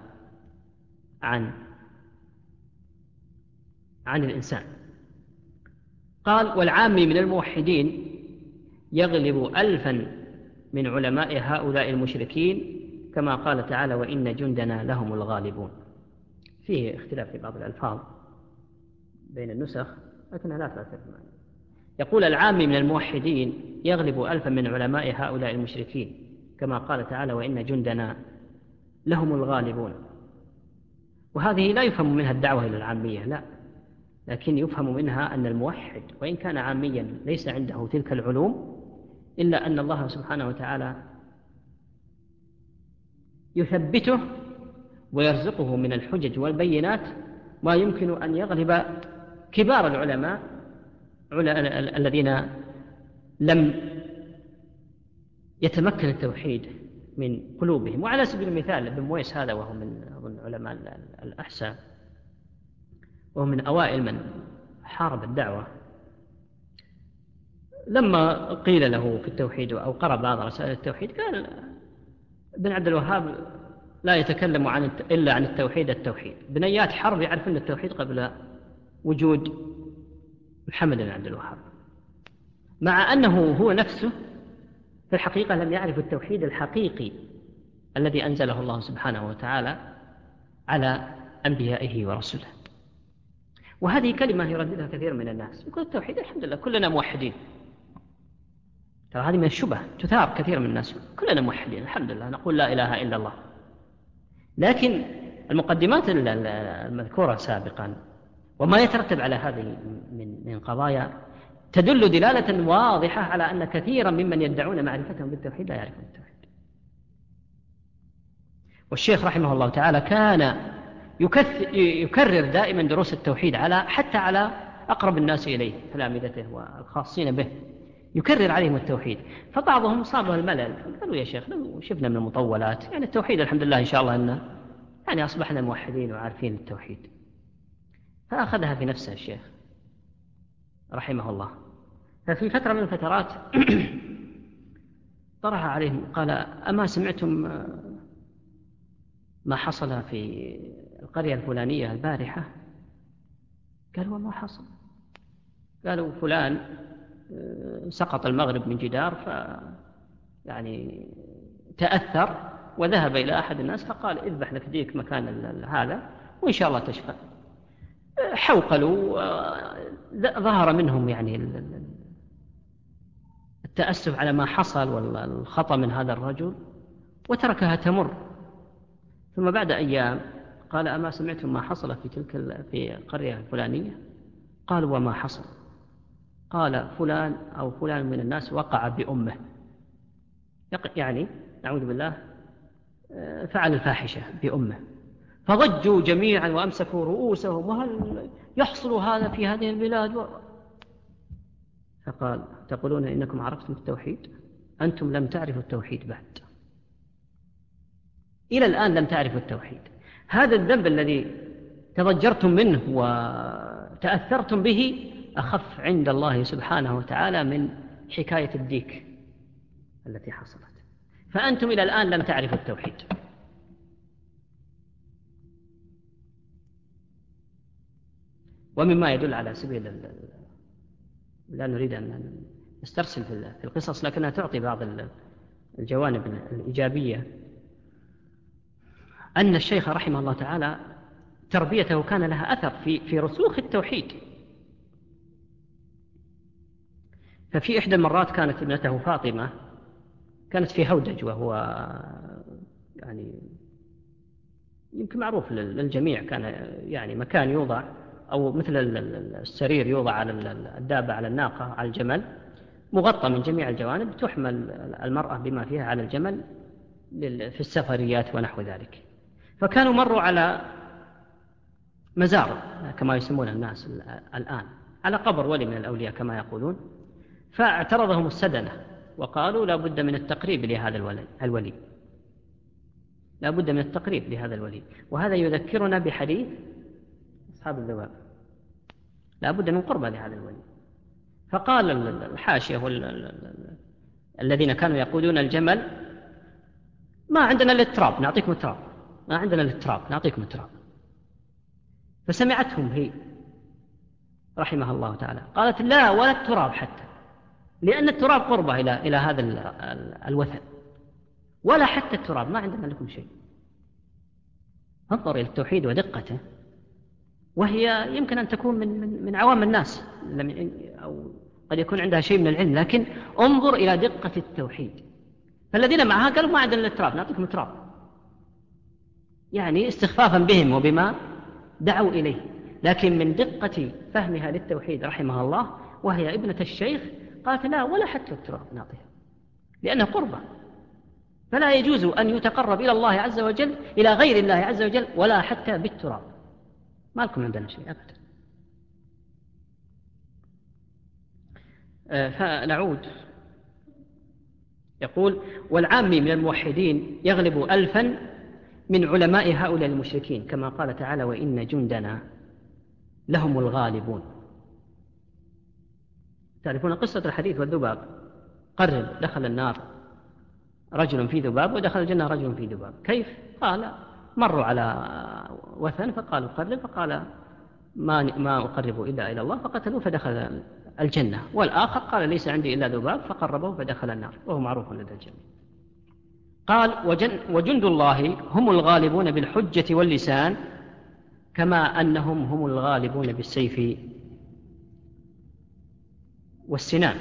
عن الإنسان. قال: والعامي من الموحدين يغلب 1000 من علماء هؤلاء المشركين، كما قال تعالى: وإن جندنا لهم الغالبون. فيه اختلاف في بعض الألفاظ بين النسخ لكنها لا تأثر في معنى. يقول: العامي من الموحدين يغلب 1000 من علماء هؤلاء المشركين، كما قال تعالى: وإن جندنا لهم الغالبون. وهذه لا يفهم منها الدعوة إلى العامية، لا، لكن يفهم منها أن الموحد وإن كان عاميا ليس عنده تلك العلوم، إلا أن الله سبحانه وتعالى يثبته ويرزقه من الحجج والبينات ما يمكن أن يغلب كبار العلماء الذين لم يتمكن التوحيد من قلوبهم. وعلى سبيل المثال ابن مويس هذا، وهو من أظن علماء الأحساء، وهو من أوائل من حارب الدعوة، لما قيل له في التوحيد أو قرأ بعض رسائل التوحيد قال: ابن عبد الوهاب لا يتكلم إلا عن التوحيد. بنيات حرب يعرف أن التوحيد قبل وجود محمد بن عبد الوهاب، مع أنه هو نفسه في الحقيقة لم يعرف التوحيد الحقيقي الذي أنزله الله سبحانه وتعالى على أنبيائه ورسله. وهذه كلمة يرددها كثير من الناس، يقول: التوحيد الحمد لله كلنا موحدين. ترى هذه من الشبه تثار كثير من الناس، كلنا موحدين الحمد لله، نقول لا إله إلا الله. لكن المقدمات المذكورة سابقا وما يترتب على هذه من قضايا تدل دلالة واضحة على أن كثيرا ممن يدعون معرفتهم بالتوحيد لا يعرفون التوحيد. والشيخ رحمه الله تعالى كان يكرر دائما دروس التوحيد حتى على أقرب الناس إليه، تلامذته والخاصين به، يكرر عليهم التوحيد. فبعضهم صابه الملل، قالوا: يا شيخ لو شفنا من المطولات يعني التوحيد الحمد لله إن شاء الله أنه يعني أصبحنا موحدين وعارفين التوحيد. فأخذها في نفسه الشيخ رحمه الله. ففي فترة من الفترات طرح عليهم قال: أما سمعتم ما حصل في القرية الفلانية البارحة؟ قالوا: وما حصل؟ قالوا: فلان سقط المغرب من جدار يعني تأثر وذهب إلى أحد الناس فقال اذبح لك ديك مكان هذا وإن شاء الله تشفى. حوقلوا، ظهر منهم يعني التأسف على ما حصل والخطأ من هذا الرجل وتركها تمر. ثم بعد أيام قال أما سمعتم ما حصل في القرية الفلانية؟ قالوا وما حصل؟ قال فلان أو فلان من الناس وقع بأمه، يعني نعوذ بالله فعل الفاحشة بأمه، فضجوا جميعا وأمسكوا رؤوسهم وهل يحصل هذا في هذه البلاد؟ فقال تقولون إنكم عرفتم التوحيد؟ أنتم لم تعرفوا التوحيد بعد، إلى الآن لم تعرفوا التوحيد. هذا الذنب الذي تضجرتم منه وتأثرتم به أخف عند الله سبحانه وتعالى من حكاية الديك التي حصلت، فأنتم إلى الآن لم تعرفوا التوحيد. ومما يدل على سبيل لا نريد أن نسترسل في القصص لكنها تعطي بعض الجوانب الإيجابية، أن الشيخ رحمه الله تعالى تربيته كان لها أثر في رسوخ التوحيد. ففي إحدى المرات كانت ابنته فاطمة كانت في هودج، وهو يعني يمكن معروف للجميع، كان يعني مكان يوضع أو مثل السرير يوضع على الدابة على الناقة على الجمل، مغطى من جميع الجوانب، تحمل المرأة بما فيها على الجمل في السفريات ونحو ذلك. فكانوا مروا على مزار كما يسمون الناس الآن، على قبر ولي من الأولياء كما يقولون، فاعترضهم السدنة وقالوا لا بد من التقريب لهذا الولي، لا بد من التقريب لهذا الولي. وهذا يذكرنا بحديث أصحاب الذباب، لا بد من قربة لهذا الولي. فقال الحاشية الذين كانوا يقودون الجمل ما عندنا إلا التراب نعطيكم التراب، ما عندنا إلا التراب نعطيكم التراب. فسمعتهم هي رحمها الله تعالى قالت لا ولا التراب حتى، لأن التراب قربة إلى هذا الوثن، ولا حتى التراب، ما عندنا لكم شيء. انظر إلى التوحيد ودقته، وهي يمكن أن تكون من عوام الناس أو قد يكون عندها شيء من العلم، لكن انظر إلى دقة التوحيد. فالذين معها قالوا ما عندنا التراب نعطيكم التراب، يعني استخفافا بهم وبما دعوا إليه. لكن من دقة فهمها للتوحيد رحمها الله وهي ابنة الشيخ قالت لا ولا حتى التراب نعطيها، لأنها قربة، فلا يجوز أن يتقرب إلى الله عز وجل إلى غير الله عز وجل ولا حتى بالتراب، ما لكم عندنا شيء أبدا. فنعود، يقول والعامي من الموحدين يغلب 1000 من علماء هؤلاء المشركين، كما قال تعالى وإن جندنا لهم الغالبون. تعرفون قصة الحديث والذباب، قرب دخل النار رجل في ذباب ودخل الجنة رجل في ذباب، كيف؟ قال مروا على وثن فقالوا قرب، فقال ما أقرب إلا إلى الله، فقتلوه فدخل الجنة. والآخر قال ليس عندي إلا ذباب فقربه فدخل النار، وهو معروف لدى الجميع. قال وجند الله هم الغالبون بالحجة واللسان كما أنهم هم الغالبون بالسيف والسنان.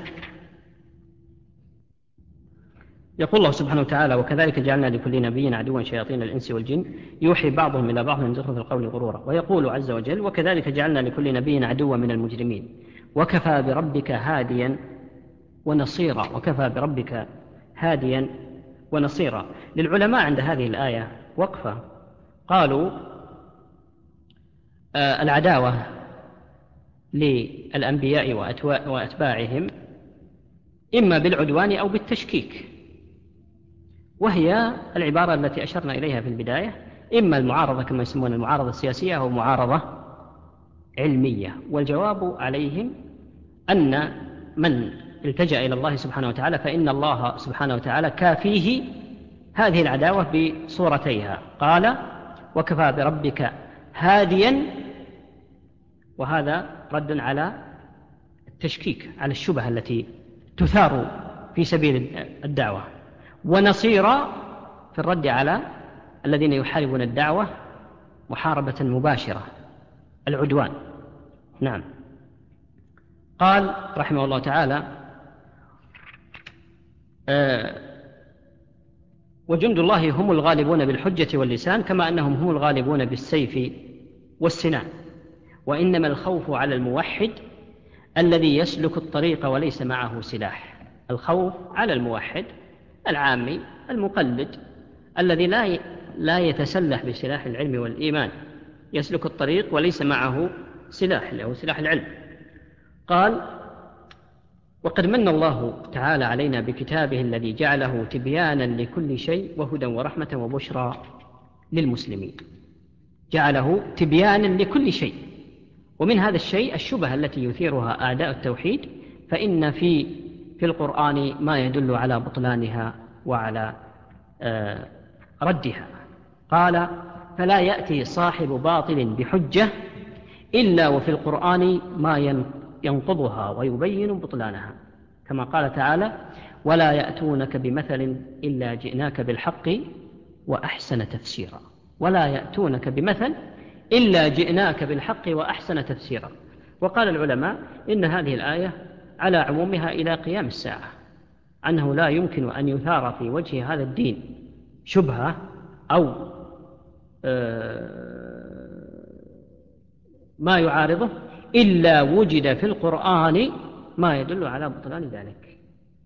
يقول الله سبحانه وتعالى وكذلك جعلنا لكل نبي عدوا شياطين الإنس والجن يوحي بعضهم إلى بعض من زخرف القول غرورا. ويقول عز وجل وكذلك جعلنا لكل نبي عدوا من المجرمين وكفى بربك هاديا ونصيرا. وكفى بربك هاديا ونصيرا. للعلماء عند هذه الآية وقفة، قالوا العداوة للأنبياء وأتباعهم إما بالعدوان أو بالتشكيك، وهي العبارة التي أشرنا إليها في البداية، إما المعارضة كما يسمون المعارضة السياسية أو معارضة علمية. والجواب عليهم أن من التجأ إلى الله سبحانه وتعالى فإن الله سبحانه وتعالى كافيه هذه العداوة بصورتيها. قال وكفى بربك هاديا، وهذا رد على تشكيك على الشبه التي تثار في سبيل الدعوة، ونصيرا في الرد على الذين يحاربون الدعوة محاربة مباشرة، العدوان. نعم. قال رحمه الله تعالى: وجند الله هم الغالبون بالحجة واللسان، كما أنهم هم الغالبون بالسيف والسنان، وإنما الخوف على الموحد الذي يسلك الطريق وليس معه سلاح. الخوف على الموحد العامي المقلد الذي لا يتسلح بسلاح العلم والإيمان، يسلك الطريق وليس معه سلاح، اللي هو سلاح العلم. قال: وقد من الله تعالى علينا بكتابه الذي جعله تبيانا لكل شيء وهدى ورحمة وبشرى للمسلمين. جعله تبيانا لكل شيء، ومن هذا الشيء الشبه التي يثيرها أعداء التوحيد، فإن في القرآن ما يدل على بطلانها وعلى ردها. قال: فلا يأتي صاحب باطل بحجة إلا وفي القرآن ما ينقضها ويبين بطلانها، كما قال تعالى: ولا يأتونك بمثل إلا جئناك بالحق وأحسن تفسيرا. ولا يأتونك بمثل إلا جئناك بالحق وأحسن تفسيرا. وقال العلماء إن هذه الآية على عمومها إلى قيام الساعة، أنه لا يمكن أن يثار في وجه هذا الدين شبهة أو ما يعارضه إلا وجد في القرآن ما يدل على بطلان ذلك.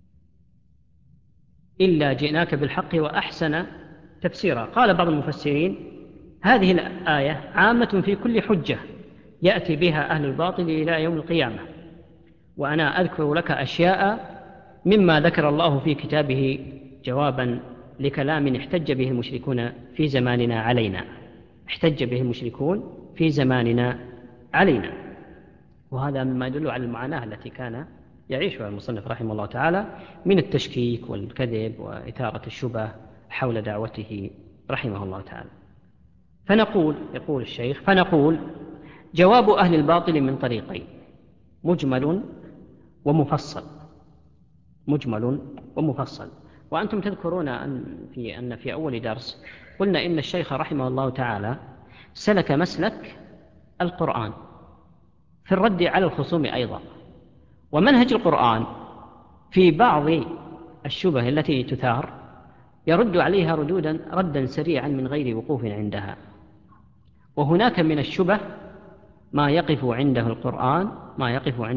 إلا جئناك بالحق وأحسن تفسيرا. قال بعض المفسرين: هذه الآية عامة في كل حجة يأتي بها أهل الباطل إلى يوم القيامة، وأنا أذكر لك أشياء مما ذكر الله في كتابه جوابا لكلام احتج به المشركون في زماننا علينا. احتج به المشركون في زماننا علينا، وهذا مما يدل على المعاناة التي كان يعيشها المصنف رحمه الله تعالى من التشكيك والكذب وإثارة الشبه حول دعوته رحمه الله تعالى. فنقول، يقول الشيخ: فنقول جواب أهل الباطل من طريقين: مجمل ومفصل. مجمل ومفصل. وأنتم تذكرون أن في أول درس قلنا إن الشيخ رحمه الله تعالى سلك مسلك القرآن في الرد على الخصوم أيضا، ومنهج القرآن في بعض الشبه التي تثار يرد عليها ردا سريعا من غير وقوف عندها. وهناك من الشبه ما يقف عنده القرآن، ما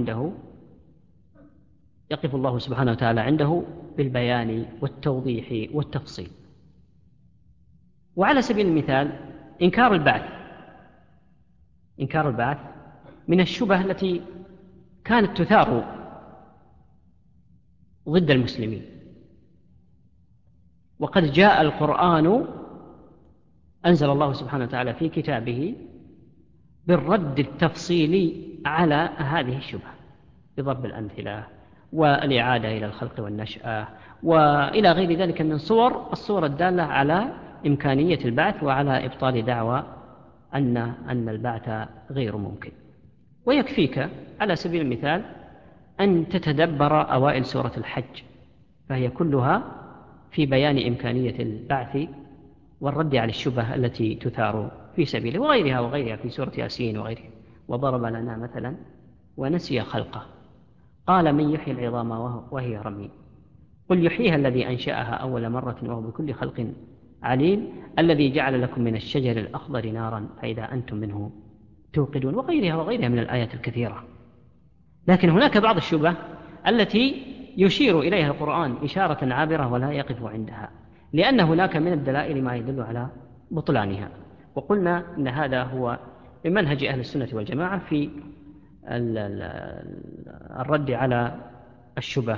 يقف الله سبحانه وتعالى عنده بالبيان والتوضيح والتفصيل. وعلى سبيل المثال إنكار البعث من الشبه التي كانت تثار ضد المسلمين، وقد جاء القرآن أنزل الله سبحانه وتعالى في كتابه بالرد التفصيلي على هذه الشبه بضرب الأمثلة والإعادة إلى الخلق والنشأة وإلى غير ذلك من الصور الدالة على إمكانية البعث وعلى إبطال دعوى أن البعث غير ممكن. ويكفيك على سبيل المثال أن تتدبر أوائل سورة الحج، فهي كلها في بيان إمكانية البعث والرد على الشبه التي تثار في سبيله، وغيرها في سورة ياسين وغيرها. وضرب لنا مثلا ونسي خلقه قال: من يحيي العظام وهي رميم قل يحييها الذي أنشأها أول مرة وهو بكل خلق عليم الذي جعل لكم من الشجر الأخضر نارا فإذا أنتم منه توقدون، وغيرها من الآيات الكثيرة. لكن هناك بعض الشبه التي يشير إليها القرآن إشارة عابرة ولا يقف عندها، لأن هناك من الدلائل ما يدل على بطلانها. وقلنا إن هذا هو من منهج أهل السنة والجماعة في الرد على الشبه.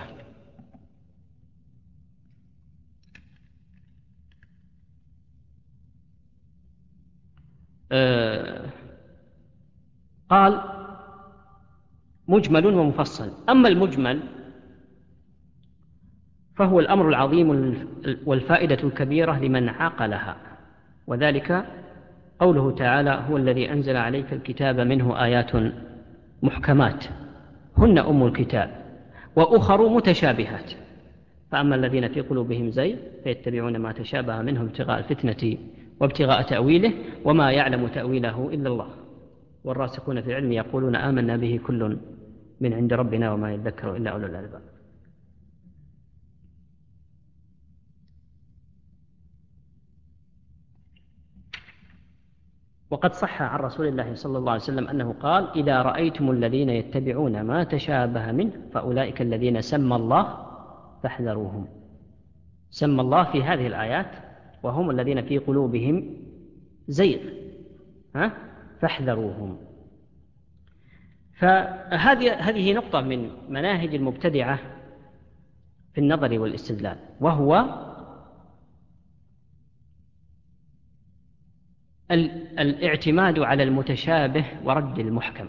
قال: مجمل ومفصل. أما المجمل فهو الأمر العظيم والفائدة الكبيرة لمن عقلها، وذلك قوله تعالى: هو الذي أنزل عليك الكتاب منه آيات محكمات هن أم الكتاب وأخر متشابهات. فأما الذين في قلوبهم زيغ فيتبعون ما تشابه منه ابتغاء الفتنة وابتغاء تأويله وما يعلم تأويله إلا الله والراسخون في العلم يقولون آمنا به كل من عند ربنا وما يذكر إلا أولو الألباب. وقد صح عن رسول الله صلى الله عليه وسلم أنه قال: إذا رأيتم الذين يتبعون ما تشابه منه فأولئك الذين سمى الله فاحذروهم. سمى الله في هذه الآيات وهم الذين في قلوبهم زيغ فاحذروهم. فهذه نقطة من مناهج المبتدعة في النظر والاستدلال، وهو الاعتماد على المتشابه ورد المحكم.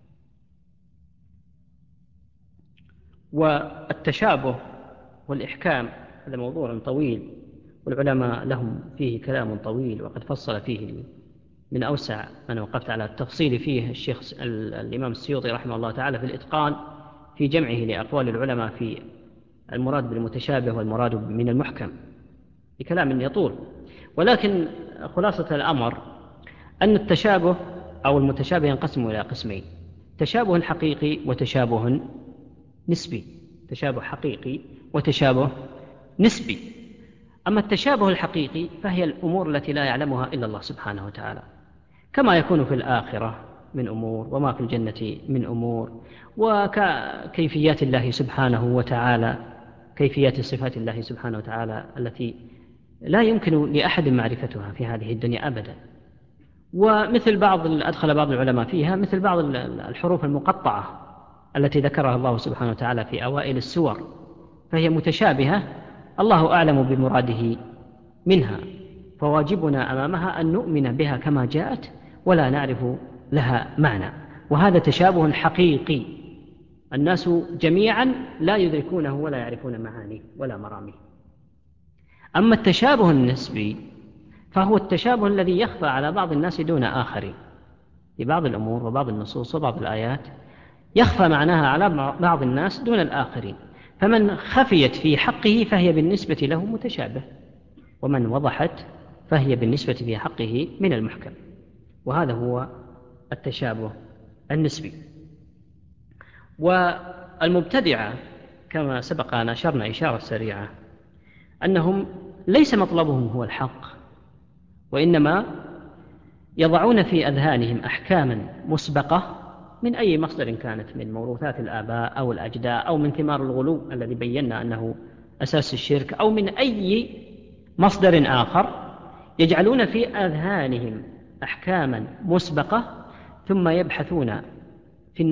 والتشابه والإحكام هذا موضوع طويل، والعلماء لهم فيه كلام طويل، وقد فصل فيه من أوسع من وقفت على التفصيل فيه الشيخ الإمام السيوطي رحمه الله تعالى في الإتقان في جمعه لأقوال العلماء في المراد بالمتشابه والمراد من المحكم بكلام يطول. ولكن خلاصة الأمر أن التشابه أو المتشابه ينقسم إلى قسمين: تشابه حقيقي وتشابه نسبي. تشابه حقيقي وتشابه نسبي. أما التشابه الحقيقي فهي الأمور التي لا يعلمها إلا الله سبحانه وتعالى، كما يكون في الآخرة من أمور، وما في الجنة من أمور، وكيفيات الله سبحانه وتعالى، كيفيات صفات الله سبحانه وتعالى التي لا يمكن لأحد معرفتها في هذه الدنيا أبدا. ومثل أدخل بعض العلماء فيها مثل بعض الحروف المقطعة التي ذكرها الله سبحانه وتعالى في أوائل السور، فهي متشابهة الله أعلم بمراده منها، فواجبنا أمامها أن نؤمن بها كما جاءت ولا نعرف لها معنى. وهذا تشابه حقيقي الناس جميعا لا يدركونه ولا يعرفون معانيه ولا مراميه. أما التشابه النسبي فهو التشابه الذي يخفى على بعض الناس دون آخرين في بعض الأمور وبعض النصوص وبعض الآيات، يخفى معناها على بعض الناس دون الآخرين، فمن خفيت في حقه فهي بالنسبة له متشابه، ومن وضحت فهي بالنسبة في حقه من المحكم. وهذا هو التشابه النسبي. والمبتدعة كما سبق أن أشرنا إشارة سريعة أنهم ليس مطلبهم هو الحق، وإنما يضعون في أذهانهم أحكاما مسبقة من أي مصدر كانت، من موروثات الآباء أو الأجداء أو من ثمار الغلو الذي بينا أنه أساس الشرك، أو من أي مصدر آخر، يجعلون في أذهانهم أحكاما مسبقة، ثم يبحثون في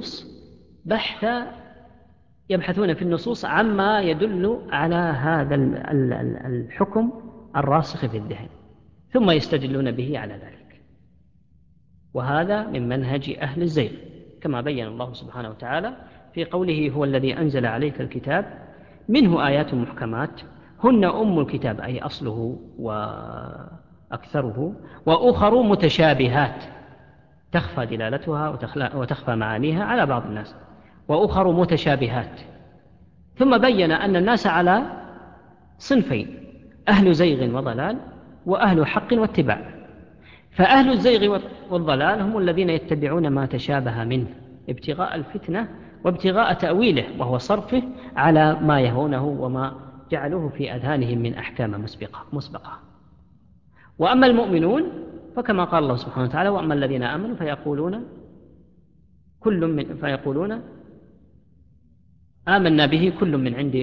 النصوص عما يدل على هذا الحكم الراسخ في الذهن، ثم يستدلون به على ذلك. وهذا من منهج أهل الزيغ كما بين الله سبحانه وتعالى في قوله: هو الذي أنزل عليك الكتاب منه آيات محكمات هن أم الكتاب، أي أصله وأكثره، وأخر متشابهات تخفى دلالتها وتخفى معانيها على بعض الناس، وأخر متشابهات. ثم بين أن الناس على صنفين: أهل زيغ وضلال وأهل حق واتباع. فأهل الزيغ والضلال هم الذين يتبعون ما تشابه منه ابتغاء الفتنة وابتغاء تأويله، وهو صرفه على ما يهونه وما جعلوه في أذهانهم من أحكام مسبقة. وأما المؤمنون فكما قال الله سبحانه وتعالى: وأما الذين آمنوا فيقولون آمنا به كل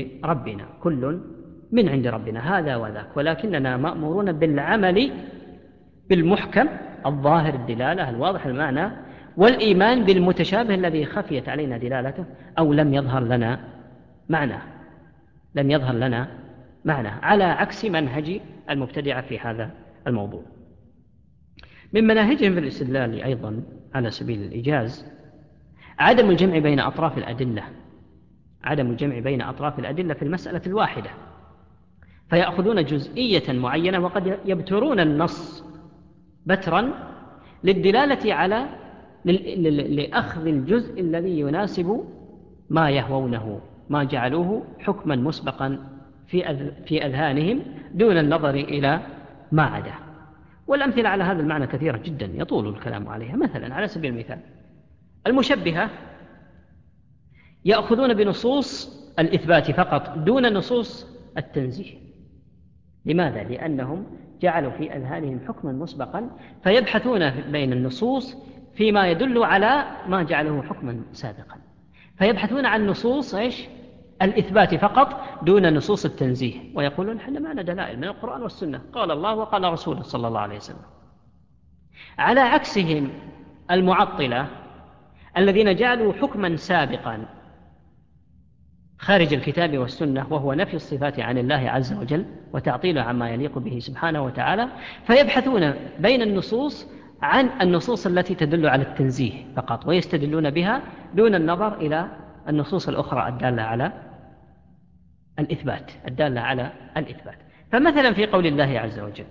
من عند ربنا هذا وذاك، ولكننا مأمورون بالعمل بالمحكم الظاهر الدلالة الواضح المعنى، والإيمان بالمتشابه الذي خفيت علينا دلالته أو لم يظهر لنا معناه، على عكس منهج المبتدعة في هذا الموضوع. من مناهجهم في الاستدلال أيضا على سبيل الإيجاز عدم الجمع بين أطراف الأدلة في المسألة الواحدة، فيأخذون جزئية معينة وقد يبترون النص بترا للدلالة على لأخذ الجزء الذي يناسب ما يهوونه، ما جعلوه حكما مسبقا في أذهانهم دون النظر إلى ما عداه. والأمثلة على هذا المعنى كثيرة جدا يطول الكلام عليها. مثلا على سبيل المثال المشبهة يأخذون بنصوص الإثبات فقط دون نصوص التنزيه. لماذا؟ لأنهم جعلوا في أذهانهم حكما مسبقا، فيبحثون بين النصوص فيما يدل على ما جعله حكما سابقا، فيبحثون عن نصوص الإثبات فقط دون نصوص التنزيه، ويقولون نحن معنا دلائل من القرآن والسنة، قال الله وقال رسوله صلى الله عليه وسلم. على عكسهم المعطلة الذين جعلوا حكما سابقا خارج الكتاب والسنة، وهو نفي الصفات عن الله عز وجل وتعطيله عما يليق به سبحانه وتعالى، فيبحثون بين النصوص عن النصوص التي تدل على التنزيه فقط، ويستدلون بها دون النظر إلى النصوص الأخرى الدالة على الإثبات. فمثلا في قول الله عز وجل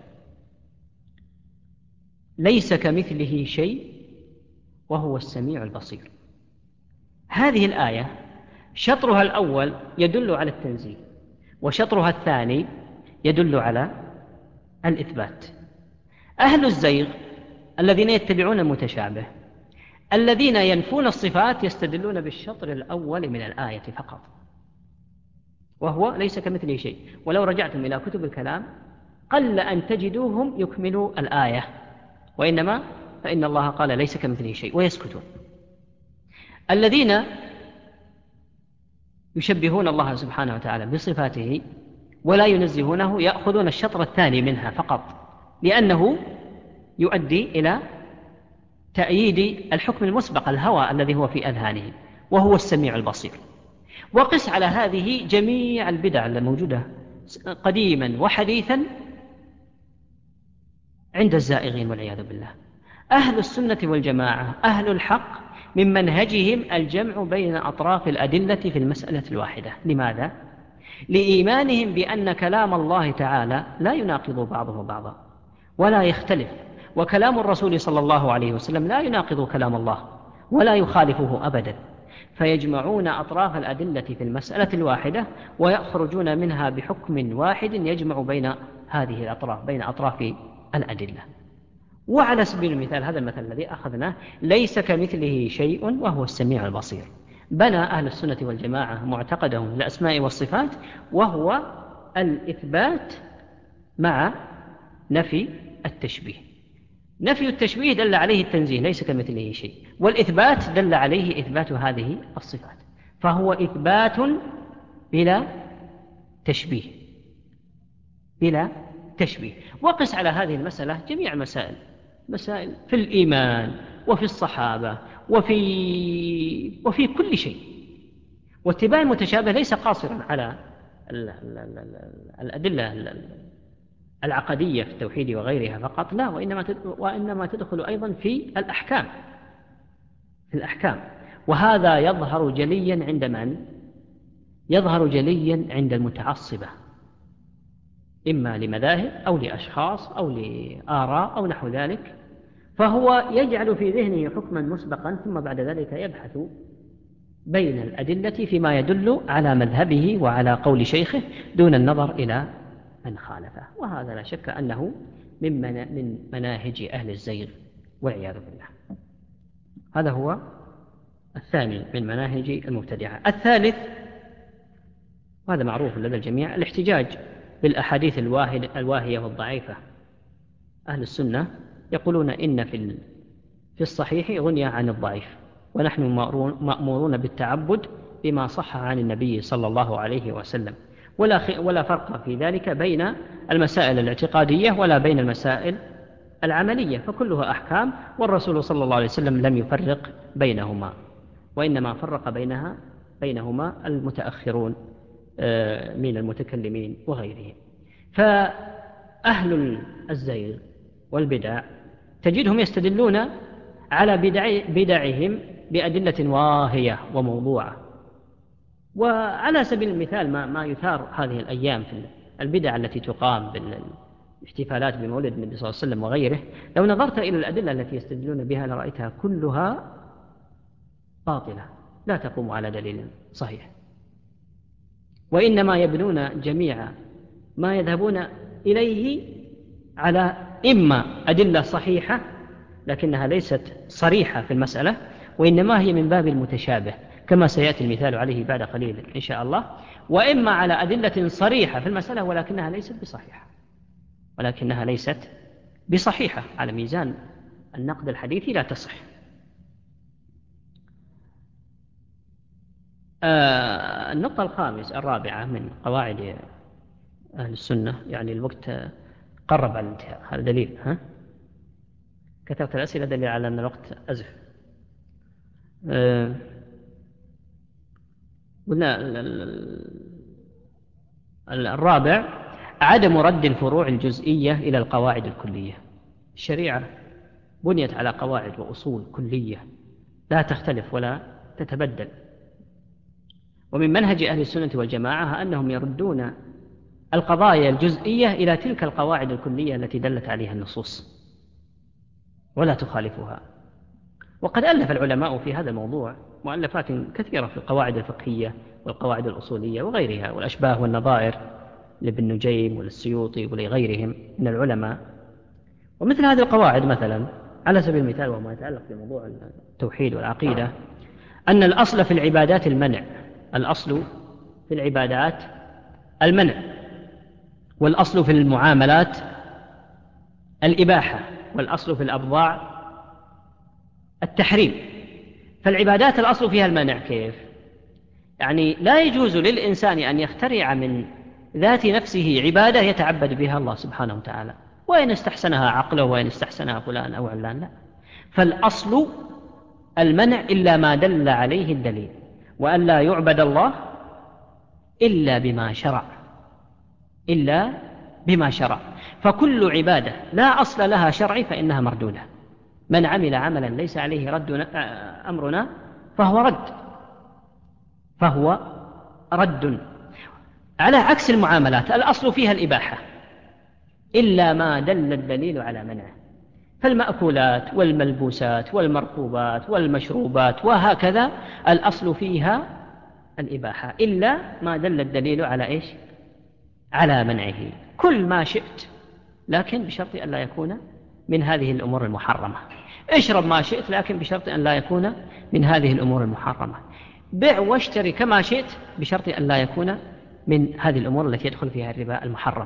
ليس كمثله شيء وهو السميع البصير، هذه الآية شطرها الأول يدل على التنزيه، وشطرها الثاني يدل على الإثبات. أهل الزيغ الذين يتبعون المتشابه الذين ينفون الصفات يستدلون بالشطر الأول من الآية فقط، وهو ليس كمثله شيء. ولو رجعتم إلى كتب الكلام قل أن تجدوهم يكملوا الآية، وإنما فإن الله قال ليس كمثله شيء ويسكتون. الذين يشبهون الله سبحانه وتعالى بصفاته ولا ينزهونه يأخذون الشطر الثاني منها فقط، لأنه يؤدي إلى تأييد الحكم المسبق الهوى الذي هو في أذهانهم، وهو السميع البصير. وقس على هذه جميع البدع الموجودة قديما وحديثا عند الزائغين والعياذ بالله. أهل السنة والجماعة أهل الحق من منهجهم الجمع بين أطراف الأدلة في المسألة الواحدة. لماذا؟ لإيمانهم بأن كلام الله تعالى لا يناقض بعضه بعضا ولا يختلف، وكلام الرسول صلى الله عليه وسلم لا يناقض كلام الله ولا يخالفه أبدا، فيجمعون أطراف الأدلة في المسألة الواحدة ويخرجون منها بحكم واحد يجمع بين هذه الأطراف، بين أطراف الأدلة. وعلى سبيل المثال هذا المثل الذي أخذناه ليس كمثله شيء وهو السميع البصير، بنى أهل السنة والجماعة معتقدهم للأسماء والصفات وهو الإثبات مع نفي التشبيه. نفي التشبيه دل عليه التنزيه ليس كمثله شيء، والإثبات دل عليه إثبات هذه الصفات، فهو إثبات بلا تشبيه وقس على هذه المسألة جميع مسائل في الإيمان وفي الصحابة وفي كل شيء. واتباع المتشابه ليس قاصرا على الأدلة العقدية في التوحيد وغيرها فقط، لا، وإنما تدخل أيضا في الأحكام. وهذا يظهر جليا عند من؟ يظهر جليا عند المتعصبة، إما لمذاهب أو لأشخاص أو لآراء أو نحو ذلك، فهو يجعل في ذهنه حكما مسبقا ثم بعد ذلك يبحث بين الأدلة فيما يدل على مذهبه وعلى قول شيخه دون النظر إلى من خالفه، وهذا لا شك أنه من مناهج أهل الزيغ والعياذ بالله. هذا هو الثاني من مناهج المبتدعة. الثالث وهذا معروف لدى الجميع الاحتجاج بالأحاديث الواهية والضعيفة. أهل السنة يقولون إن في الصحيح غنية عن الضعيف، ونحن مأمورون بالتعبد بما صح عن النبي صلى الله عليه وسلم، ولا فرق في ذلك بين المسائل الاعتقادية ولا بين المسائل العملية، فكلها أحكام، والرسول صلى الله عليه وسلم لم يفرق بينهما، وإنما فرق بينهما المتأخرون من المتكلمين وغيرهم. فأهل الزيغ والبدع تجدهم يستدلون على بدعهم بأدلة واهية وموضوعة. وعلى سبيل المثال ما يثار هذه الأيام في البدع التي تقام احتفالات بمولد النبي صلى الله عليه وسلم وغيره، لو نظرت إلى الأدلة التي يستدلون بها لرأيتها كلها باطلة لا تقوم على دليل صحيح، وإنما يبنون جميع ما يذهبون إليه على إما أدلة صحيحة لكنها ليست صريحة في المسألة، وإنما هي من باب المتشابه كما سيأتي المثال عليه بعد قليل إن شاء الله، وإما على أدلة صريحة في المسألة ولكنها ليست بصحيحة على ميزان النقد الحديثي لا تصح. النقطة الرابعة من قواعد أهل السنة، يعني الوقت قرب على الانتهاء، هذا دليل كثرة الأسئلة دليل على أن الوقت أزف. قلنا الرابع عدم رد الفروع الجزئية إلى القواعد الكلية. الشريعة بنيت على قواعد وأصول كلية لا تختلف ولا تتبدل، ومن منهج أهل السنة والجماعة أنهم يردون القضايا الجزئية إلى تلك القواعد الكلية التي دلت عليها النصوص ولا تخالفها. وقد ألف العلماء في هذا الموضوع مؤلفات كثيرة في القواعد الفقهية والقواعد الأصولية وغيرها، والأشباه والنظائر لابن نجيم وللسيوطي ولغيرهم من العلماء. ومثل هذه القواعد مثلا على سبيل المثال وما يتعلق بموضوع التوحيد والعقيدة، أن الأصل في العبادات المنع، الأصل في العبادات المنع، والأصل في المعاملات الإباحة، والأصل في الأبضاع التحريم. فالعبادات الأصل فيها المنع. كيف؟ يعني لا يجوز للإنسان أن يخترع من ذات نفسه عبادة يتعبد بها الله سبحانه وتعالى، وإن استحسنها عقله وإن استحسنها فلان أو علان، لا. فالأصل المنع إلا ما دل عليه الدليل، وأن لا يعبد الله إلا بما شرع. فكل عبادة لا أصل لها شرعي فإنها مردودة. من عمل عملا ليس عليه أمرنا فهو رد. على عكس المعاملات الأصل فيها الإباحة إلا ما دل الدليل على منعه، فالمأكولات والملبوسات والمركوبات والمشروبات وهكذا الأصل فيها الإباحة إلا ما دل الدليل على إيش؟ على منعه. كل ما شئت لكن بشرط أن لا يكون من هذه الأمور المحرمة. اشرب ما شئت لكن بشرط أن لا يكون من هذه الأمور المحرمة. بع واشتري كما شئت بشرط أن لا يكون من هذه الأمور التي يدخل فيها الربا المحرم،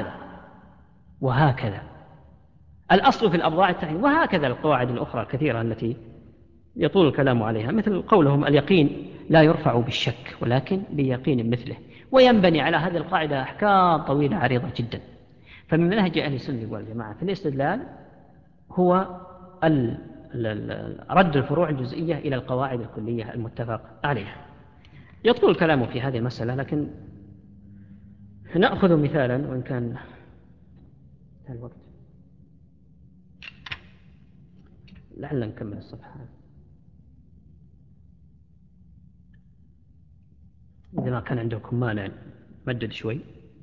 وهكذا الأصل في الأبضاع التحريم، وهكذا القواعد الأخرى الكثيرة التي يطول الكلام عليها، مثل قولهم اليقين لا يرفع بالشك ولكن بيقين مثله. وينبني على هذه القاعدة أحكام طويلة عريضة جدا. فمن منهج أهل السنة والجماعة في الاستدلال هو رد الفروع الجزئية إلى القواعد الكلية المتفق عليها. يطول الكلام في هذه المسألة، لكن نأخذ مثالا وإن كان الوقت لعل نكمل الصفحة إذا ما كان عندكم مانع مدد شوي.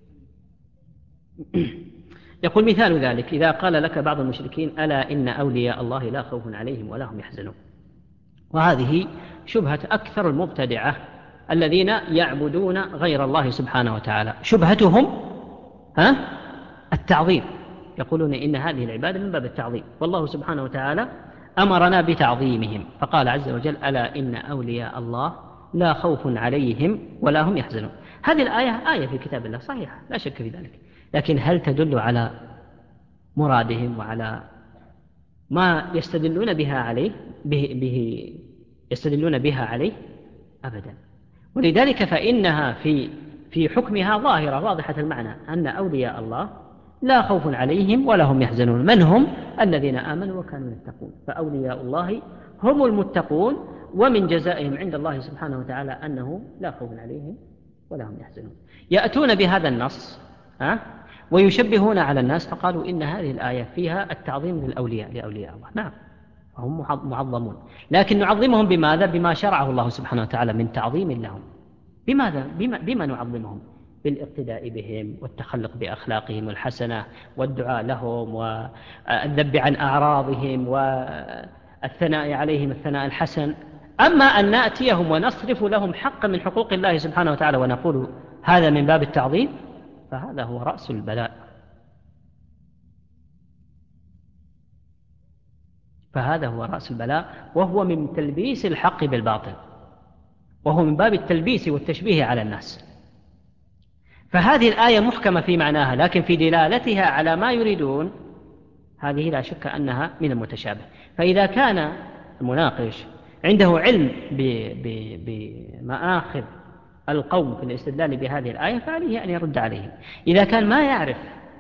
يقول مثال ذلك إذا قال لك بعض المشركين ألا إن أولياء الله لا خوف عليهم ولا هم يحزنون. وهذه شبهة أكثر المبتدعة الذين يعبدون غير الله سبحانه وتعالى. شبهتهم التعظيم، يقولون إن هذه العبادة من باب التعظيم، والله سبحانه وتعالى أمرنا بتعظيمهم فقال عز وجل ألا إن أولياء الله لا خوف عليهم ولا هم يحزنون. هذه الآية آية في كتاب الله صحيحة لا شك في ذلك، لكن هل تدل على مرادهم وعلى ما يستدلون بها عليه أبدا. ولذلك فإنها في حكمها ظاهرة واضحة المعنى أن أولياء الله لا خوف عليهم ولا هم يحزنون. من هم؟ الذين آمنوا وكانوا يتقون. فأولياء الله هم المتقون، ومن جزائهم عند الله سبحانه وتعالى أنه لا خوف عليهم ولا هم يحزنون. يأتون بهذا النص ويشبهون على الناس فقالوا إن هذه الآية فيها التعظيم لأولياء الله. نعم هم معظمون، لكن نعظمهم بماذا؟ بما شرعه الله سبحانه وتعالى من تعظيم لهم. بماذا؟ بما نعظمهم؟ بالاقتداء بهم والتخلق بأخلاقهم الحسنة والدعاء لهم والذب عن أعراضهم والثناء عليهم الثناء الحسن. أما أن نأتيهم ونصرف لهم حقا من حقوق الله سبحانه وتعالى ونقول هذا من باب التعظيم، فهذا هو رأس البلاء. فهذا هو رأس البلاء، وهو من تلبيس الحق بالباطل، وهو من باب التلبيس والتشبيه على الناس. فهذه الآية محكمة في معناها، لكن في دلالتها على ما يريدون هذه لا شك أنها من المتشابه. فإذا كان المناقش عنده علم بمآخذ القوم في الاستدلال بهذه الآية فعليه أن يرد عليهم. إذا كان ما يعرف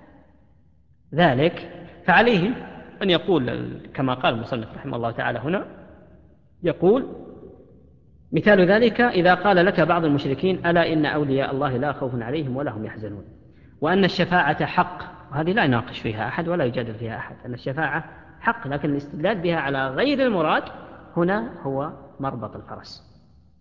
ذلك فعليه أن يقول كما قال المصنف رحمه الله تعالى هنا، يقول: مثال ذلك إذا قال لك بعض المشركين: ألا إن أولياء الله لا خوف عليهم ولا هم يحزنون، وأن الشفاعة حق. وهذه لا يناقش فيها أحد ولا يجادل فيها أحد، أن الشفاعة حق، لكن الاستدلال بها على غير المراد هنا هو مربط الفرس.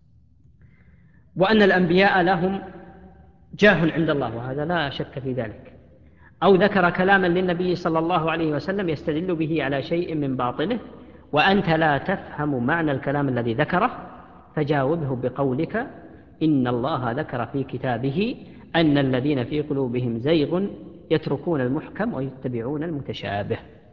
وأن الأنبياء لهم جاه عند الله، وهذا لا شك في ذلك. أو ذكر كلاما للنبي صلى الله عليه وسلم يستدل به على شيء من باطله وأنت لا تفهم معنى الكلام الذي ذكره، فجاوبه بقولك: إن الله ذكر في كتابه أن الذين في قلوبهم زيغ يتركون المحكم ويتبعون المتشابه.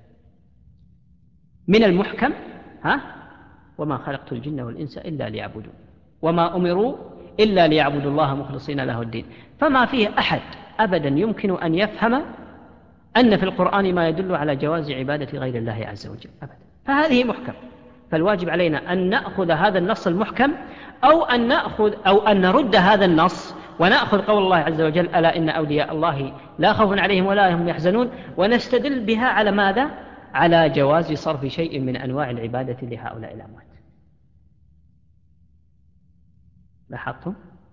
من المحكم وما خلقت الجن والإنس إلا ليعبدون، وما أمروا إلا ليعبدوا الله مخلصين له الدين. فما فيه أحد أبدا يمكن أن يفهم أن في القرآن ما يدل على جواز عبادة غير الله عز وجل أبدا. فهذه محكم، فالواجب علينا أن نأخذ هذا النص المحكم أو أن نرد هذا النص ونأخذ قول الله عز وجل: ألا إن أولياء الله لا خوف عليهم ولا هم يحزنون، ونستدل بها على ماذا؟ على جواز صرف شيء من أنواع العبادة لهؤلاء الأموات. لاحظتم؟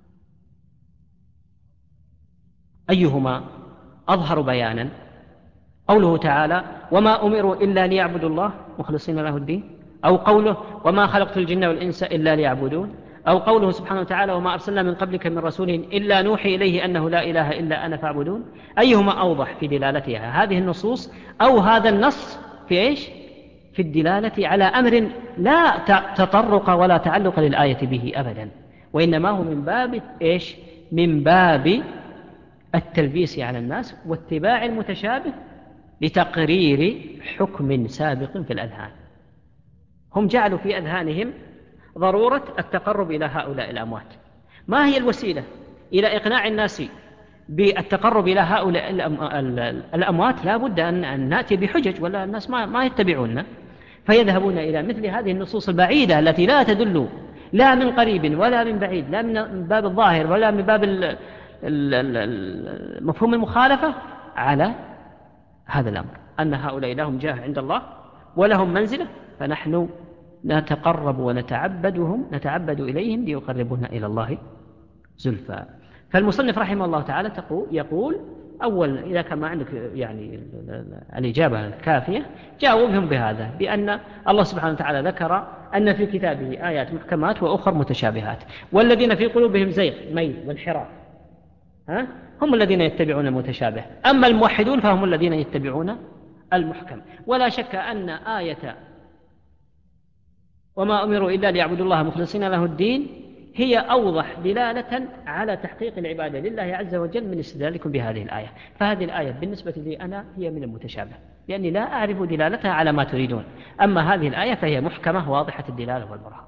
أيهما أظهر بيانا؟ قوله تعالى: وما أمروا إلا ليعبدوا الله مخلصين له الدين، أو قوله: وما خلقت الجن والإنس إلا ليعبدون، أو قوله سبحانه وتعالى: وما أرسلنا من قبلك من رسول إلا نوحي إليه أنه لا إله إلا أنا فاعبدون. أيهما أوضح في دلالتها، هذه النصوص أو هذا النص في إيش؟ في الدلالة على أمر لا تطرق ولا تعلق للآية به أبدا، وإنما هو من باب إيش؟ من باب التلبيس على الناس واتباع المتشابه لتقرير حكم سابق في الأذهان. هم جعلوا في أذهانهم ضرورة التقرب إلى هؤلاء الأموات. ما هي الوسيلة إلى إقناع الناس بالتقرب إلى هؤلاء الأموات؟ لا بد أن نأتي بحجج، ولا الناس ما يتبعوننا، فيذهبون إلى مثل هذه النصوص البعيدة التي لا تدل لا من قريب ولا من بعيد، لا من باب الظاهر ولا من باب مفهوم المخالفة، على هذا الأمر أن هؤلاء لهم جاه عند الله ولهم منزلة، فنحن نتقرب نتعبد إليهم ليقربونا إلى الله زلفى. فالمصنف رحمه الله تعالى يقول: أول إذا كان ما عندك يعني الإجابة الكافية جاوبهم بهذا، بأن الله سبحانه وتعالى ذكر أن في كتابه آيات محكمات وأخر متشابهات، والذين في قلوبهم زيغ ميل وانحراف هم الذين يتبعون المتشابه، أما الموحدون فهم الذين يتبعون المحكم. ولا شك أن آية وما أمروا إلا ليعبدوا الله مخلصين له الدين هي أوضح دلالة على تحقيق العبادة لله عز وجل من استدلالكم بهذه الآية. فهذه الآية بالنسبة لي أنا هي من المتشابه، لأني لا أعرف دلالتها على ما تريدون، أما هذه الآية فهي محكمة واضحة الدلالة والبرهان.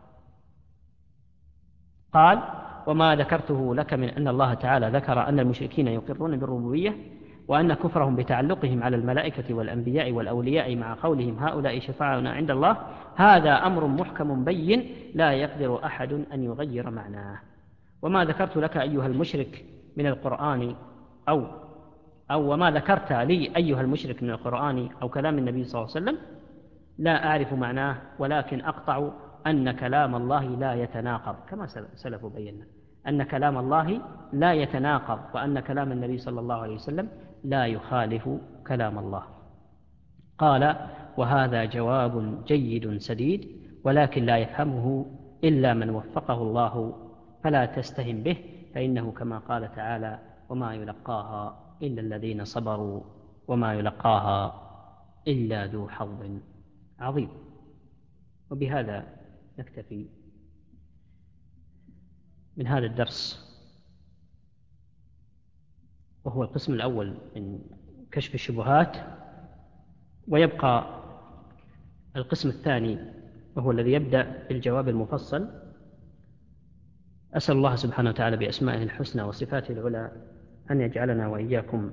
قال: وما ذكرته لك من أن الله تعالى ذكر أن المشركين يقرون بالربوبية، وأن كفرهم بتعلقهم على الملائكة والأنبياء والأولياء مع قولهم هؤلاء شفاعنا عند الله، هذا أمر محكم بين لا يقدر أحد أن يغير معناه. وما ذكرت لك أيها المشرك من القرآن أو وما ذكرت لي أيها المشرك من القرآن أو كلام النبي صلى الله عليه وسلم لا أعرف معناه، ولكن أقطع أن كلام الله لا يتناقض، كما سلف بينا أن كلام الله لا يتناقض، وأن كلام النبي صلى الله عليه وسلم لا يخالف كلام الله. قال: وهذا جواب جيد سديد، ولكن لا يفهمه إلا من وفقه الله، فلا تستهن به، فإنه كما قال تعالى: وما يلقاها إلا الذين صبروا وما يلقاها إلا ذو حظ عظيم. وبهذا نكتفي من هذا الدرس، وهو القسم الأول من كشف الشبهات، ويبقى القسم الثاني وهو الذي يبدأ بالجواب المفصل. أسأل الله سبحانه وتعالى بأسمائه الحسنى وصفاته العلى أن يجعلنا وإياكم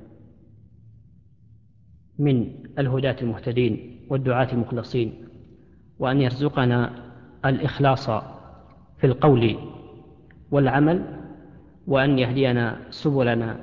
من الهداة المهتدين والدعاة المخلصين، وأن يرزقنا الإخلاص في القول والعمل، وأن يهدينا سبلنا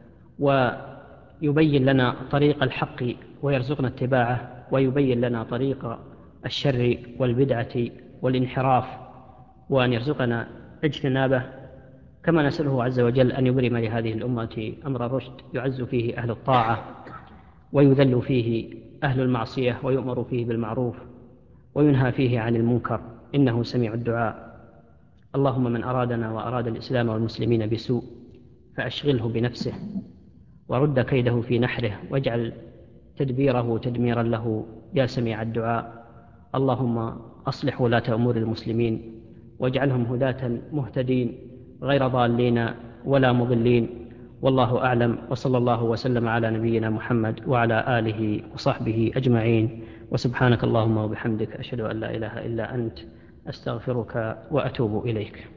ويبين لنا طريق الحق ويرزقنا اتباعه، ويبين لنا طريق الشر والبدعة والانحراف وأن يرزقنا اجتنابه. كما نسأله عز وجل أن يبرم لهذه الأمة أمر الرشد يعز فيه أهل الطاعة ويذل فيه أهل المعصية، ويؤمر فيه بالمعروف وينهى فيه عن المنكر، إنه سميع الدعاء. اللهم من أرادنا وأراد الإسلام والمسلمين بسوء فأشغله بنفسه ورد كيده في نحره، واجعل تدبيره تدميرا له يا سميع الدعاء. اللهم أصلح ولاة أمور المسلمين واجعلهم هداة مهتدين غير ضالين ولا مضلين. والله أعلم، وصلى الله وسلم على نبينا محمد وعلى آله وصحبه أجمعين. وسبحانك اللهم وبحمدك، أشهد أن لا إله إلا أنت، أستغفرك وأتوب إليك.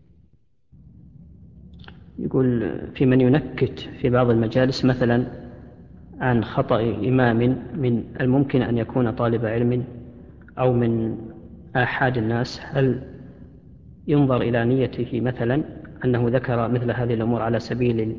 يقول: في من ينكت في بعض المجالس مثلا عن خطأ إمام من الممكن أن يكون طالب علم أو من آحاد الناس، هل ينظر إلى نيته مثلا أنه ذكر مثل هذه الأمور على سبيل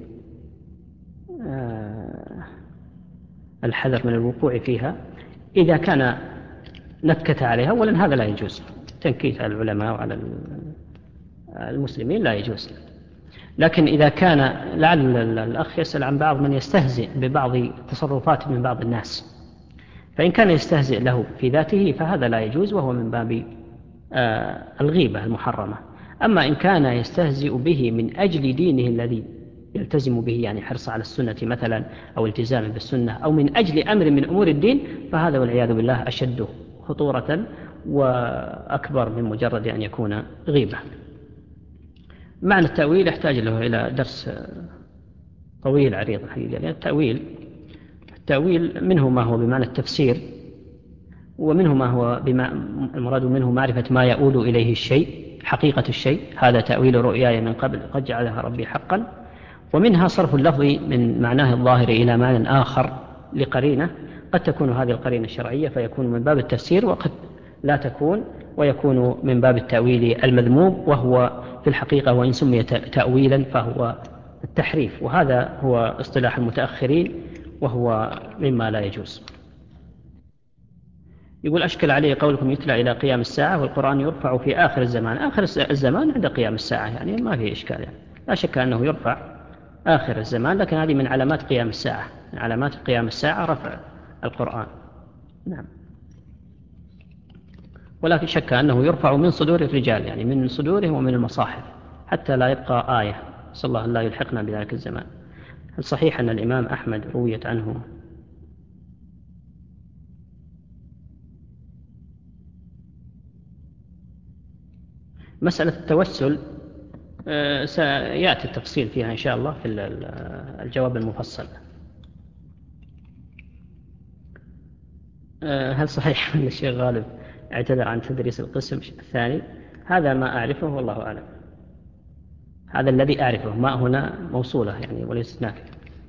الحذر من الوقوع فيها؟ إذا كان نكت عليها أولا هذا لا يجوز، تنكيت على العلماء وعلى المسلمين لا يجوز. لكن إذا كان لعل الأخ يسأل عن بعض من يستهزئ ببعض تصرفات من بعض الناس، فإن كان يستهزئ له في ذاته فهذا لا يجوز، وهو من باب الغيبة المحرمة. أما إن كان يستهزئ به من أجل دينه الذي يلتزم به، يعني حرص على السنة مثلا أو التزام بالسنة، أو من أجل أمر من أمور الدين، فهذا والعياذ بالله أشد خطورة وأكبر من مجرد أن يكون غيبة. معنى التأويل يحتاج له إلى درس طويل عريض الحقيقة، لأن التأويل منه ما هو بمعنى التفسير، ومنه ما هو المراد منه معرفة ما يؤول إليه الشيء، حقيقة الشيء، هذا تأويل رؤياي من قبل قد جعلها ربي حقا. ومنها صرف اللفظ من معناه الظاهر إلى معنى آخر لقرينة، قد تكون هذه القرينة الشرعية فيكون من باب التفسير، وقد لا تكون ويكون من باب التأويل المذموم، وهو في الحقيقة وإن سمي تأويلا فهو التحريف، وهذا هو اصطلاح المتأخرين وهو مما لا يجوز. يقول: أشكل عليه قولكم يتلى إلى قيام الساعة والقرآن يرفع في آخر الزمان. آخر الزمان عند قيام الساعة، يعني ما في إشكال، يعني لا شك أنه يرفع آخر الزمان، لكن هذه من علامات قيام الساعة، من علامات قيام الساعة رفع القرآن. نعم. ولكن شك أنه يرفع من صدور الرجال، يعني من صدورهم ومن المصاحف، حتى لا يبقى آية، صلى الله أن لا يلحقنا بذلك الزمان. هل صحيح أن الإمام أحمد رويت عنه مسألة التوسل؟ سيأتي التفصيل فيها إن شاء الله في الجواب المفصل. هل صحيح أن الشيخ غالب اعتذر عن تدريس القسم الثاني؟ هذا ما أعرفه والله أعلم، هذا الذي أعرفه، ما هنا موصولة يعني وليست نافية.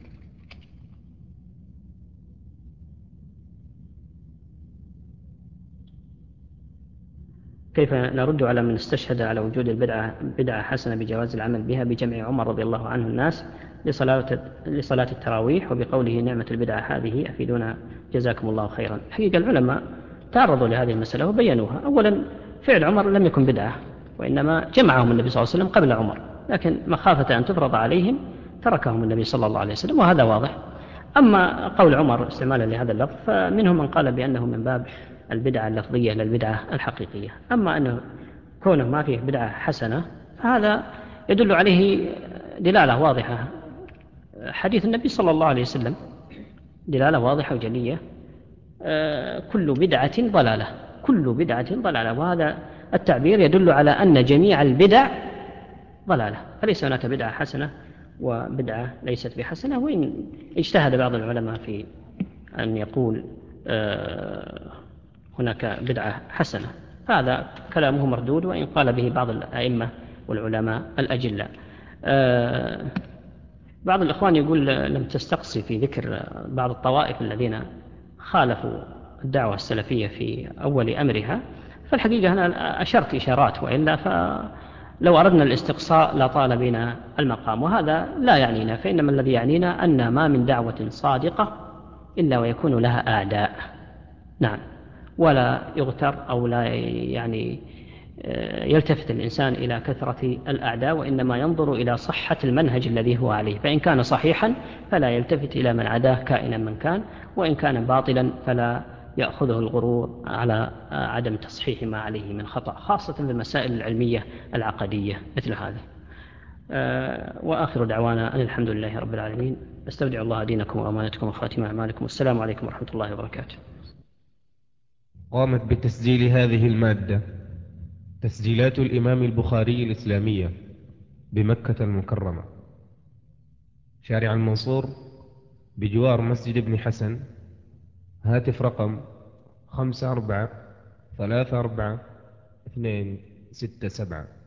كيف نرد على من استشهد على وجود بدعة حسنة بجواز العمل بها بجمع عمر رضي الله عنه الناس لصلاة التراويح وبقوله نعمة البدعة هذه؟ أفيدونا جزاكم الله خيرا. حقيقة العلماء تعرضوا لهذه المسألة وبينوها. أولا فعل عمر لم يكن بدعة، وإنما جمعهم النبي صلى الله عليه وسلم قبل عمر، لكن مخافة أن تفرض عليهم تركهم النبي صلى الله عليه وسلم، وهذا واضح. أما قول عمر استعمالا لهذا اللفظ فمنهم من قال بأنه من باب البدعة اللفظية للبدعة الحقيقية. أما أنه كونه ما فيه بدعة حسنة فهذا يدل عليه دلالة واضحة حديث النبي صلى الله عليه وسلم دلالة واضحة وجلية. كل بدعة ضلالة، كل بدعة ضلالة، وهذا التعبير يدل على أن جميع البدع ضلالة، فليس هناك بدعة حسنة وبدعة ليست بحسنة. وإن اجتهد بعض العلماء في أن يقول هناك بدعة حسنة، فهذا كلامه مردود، وإن قال به بعض الأئمة والعلماء الأجلاء. بعض الإخوان يقول لم تستقصي في ذكر بعض الطوائف الذين خالفوا الدعوة السلفية في أول أمرها، فالحقيقة أنا أشرت إشارات، وإلا فلو أردنا الاستقصاء لطال بنا المقام، وهذا لا يعنينا، فإنما الذي يعنينا أن ما من دعوة صادقة إلا ويكون لها أعداء. نعم، ولا يغتر أو لا يعني يلتفت الإنسان إلى كثرة الأعداء، وإنما ينظر إلى صحة المنهج الذي هو عليه، فإن كان صحيحا فلا يلتفت إلى من عداه كائنا من كان، وإن كان باطلا فلا يأخذه الغرور على عدم تصحيح ما عليه من خطأ، خاصة في المسائل العلمية العقدية مثل هذه. وآخر دعوانا أن الحمد لله رب العالمين. استودع الله دينكم وأمانتكم وخاتم أعمالكم، والسلام عليكم ورحمة الله وبركاته. قامت بتسجيل هذه المادة تسجيلات الإمام البخاري الإسلامية بمكة المكرمة، شارع المنصور بجوار مسجد ابن حسن. هاتف رقم 54 34 267.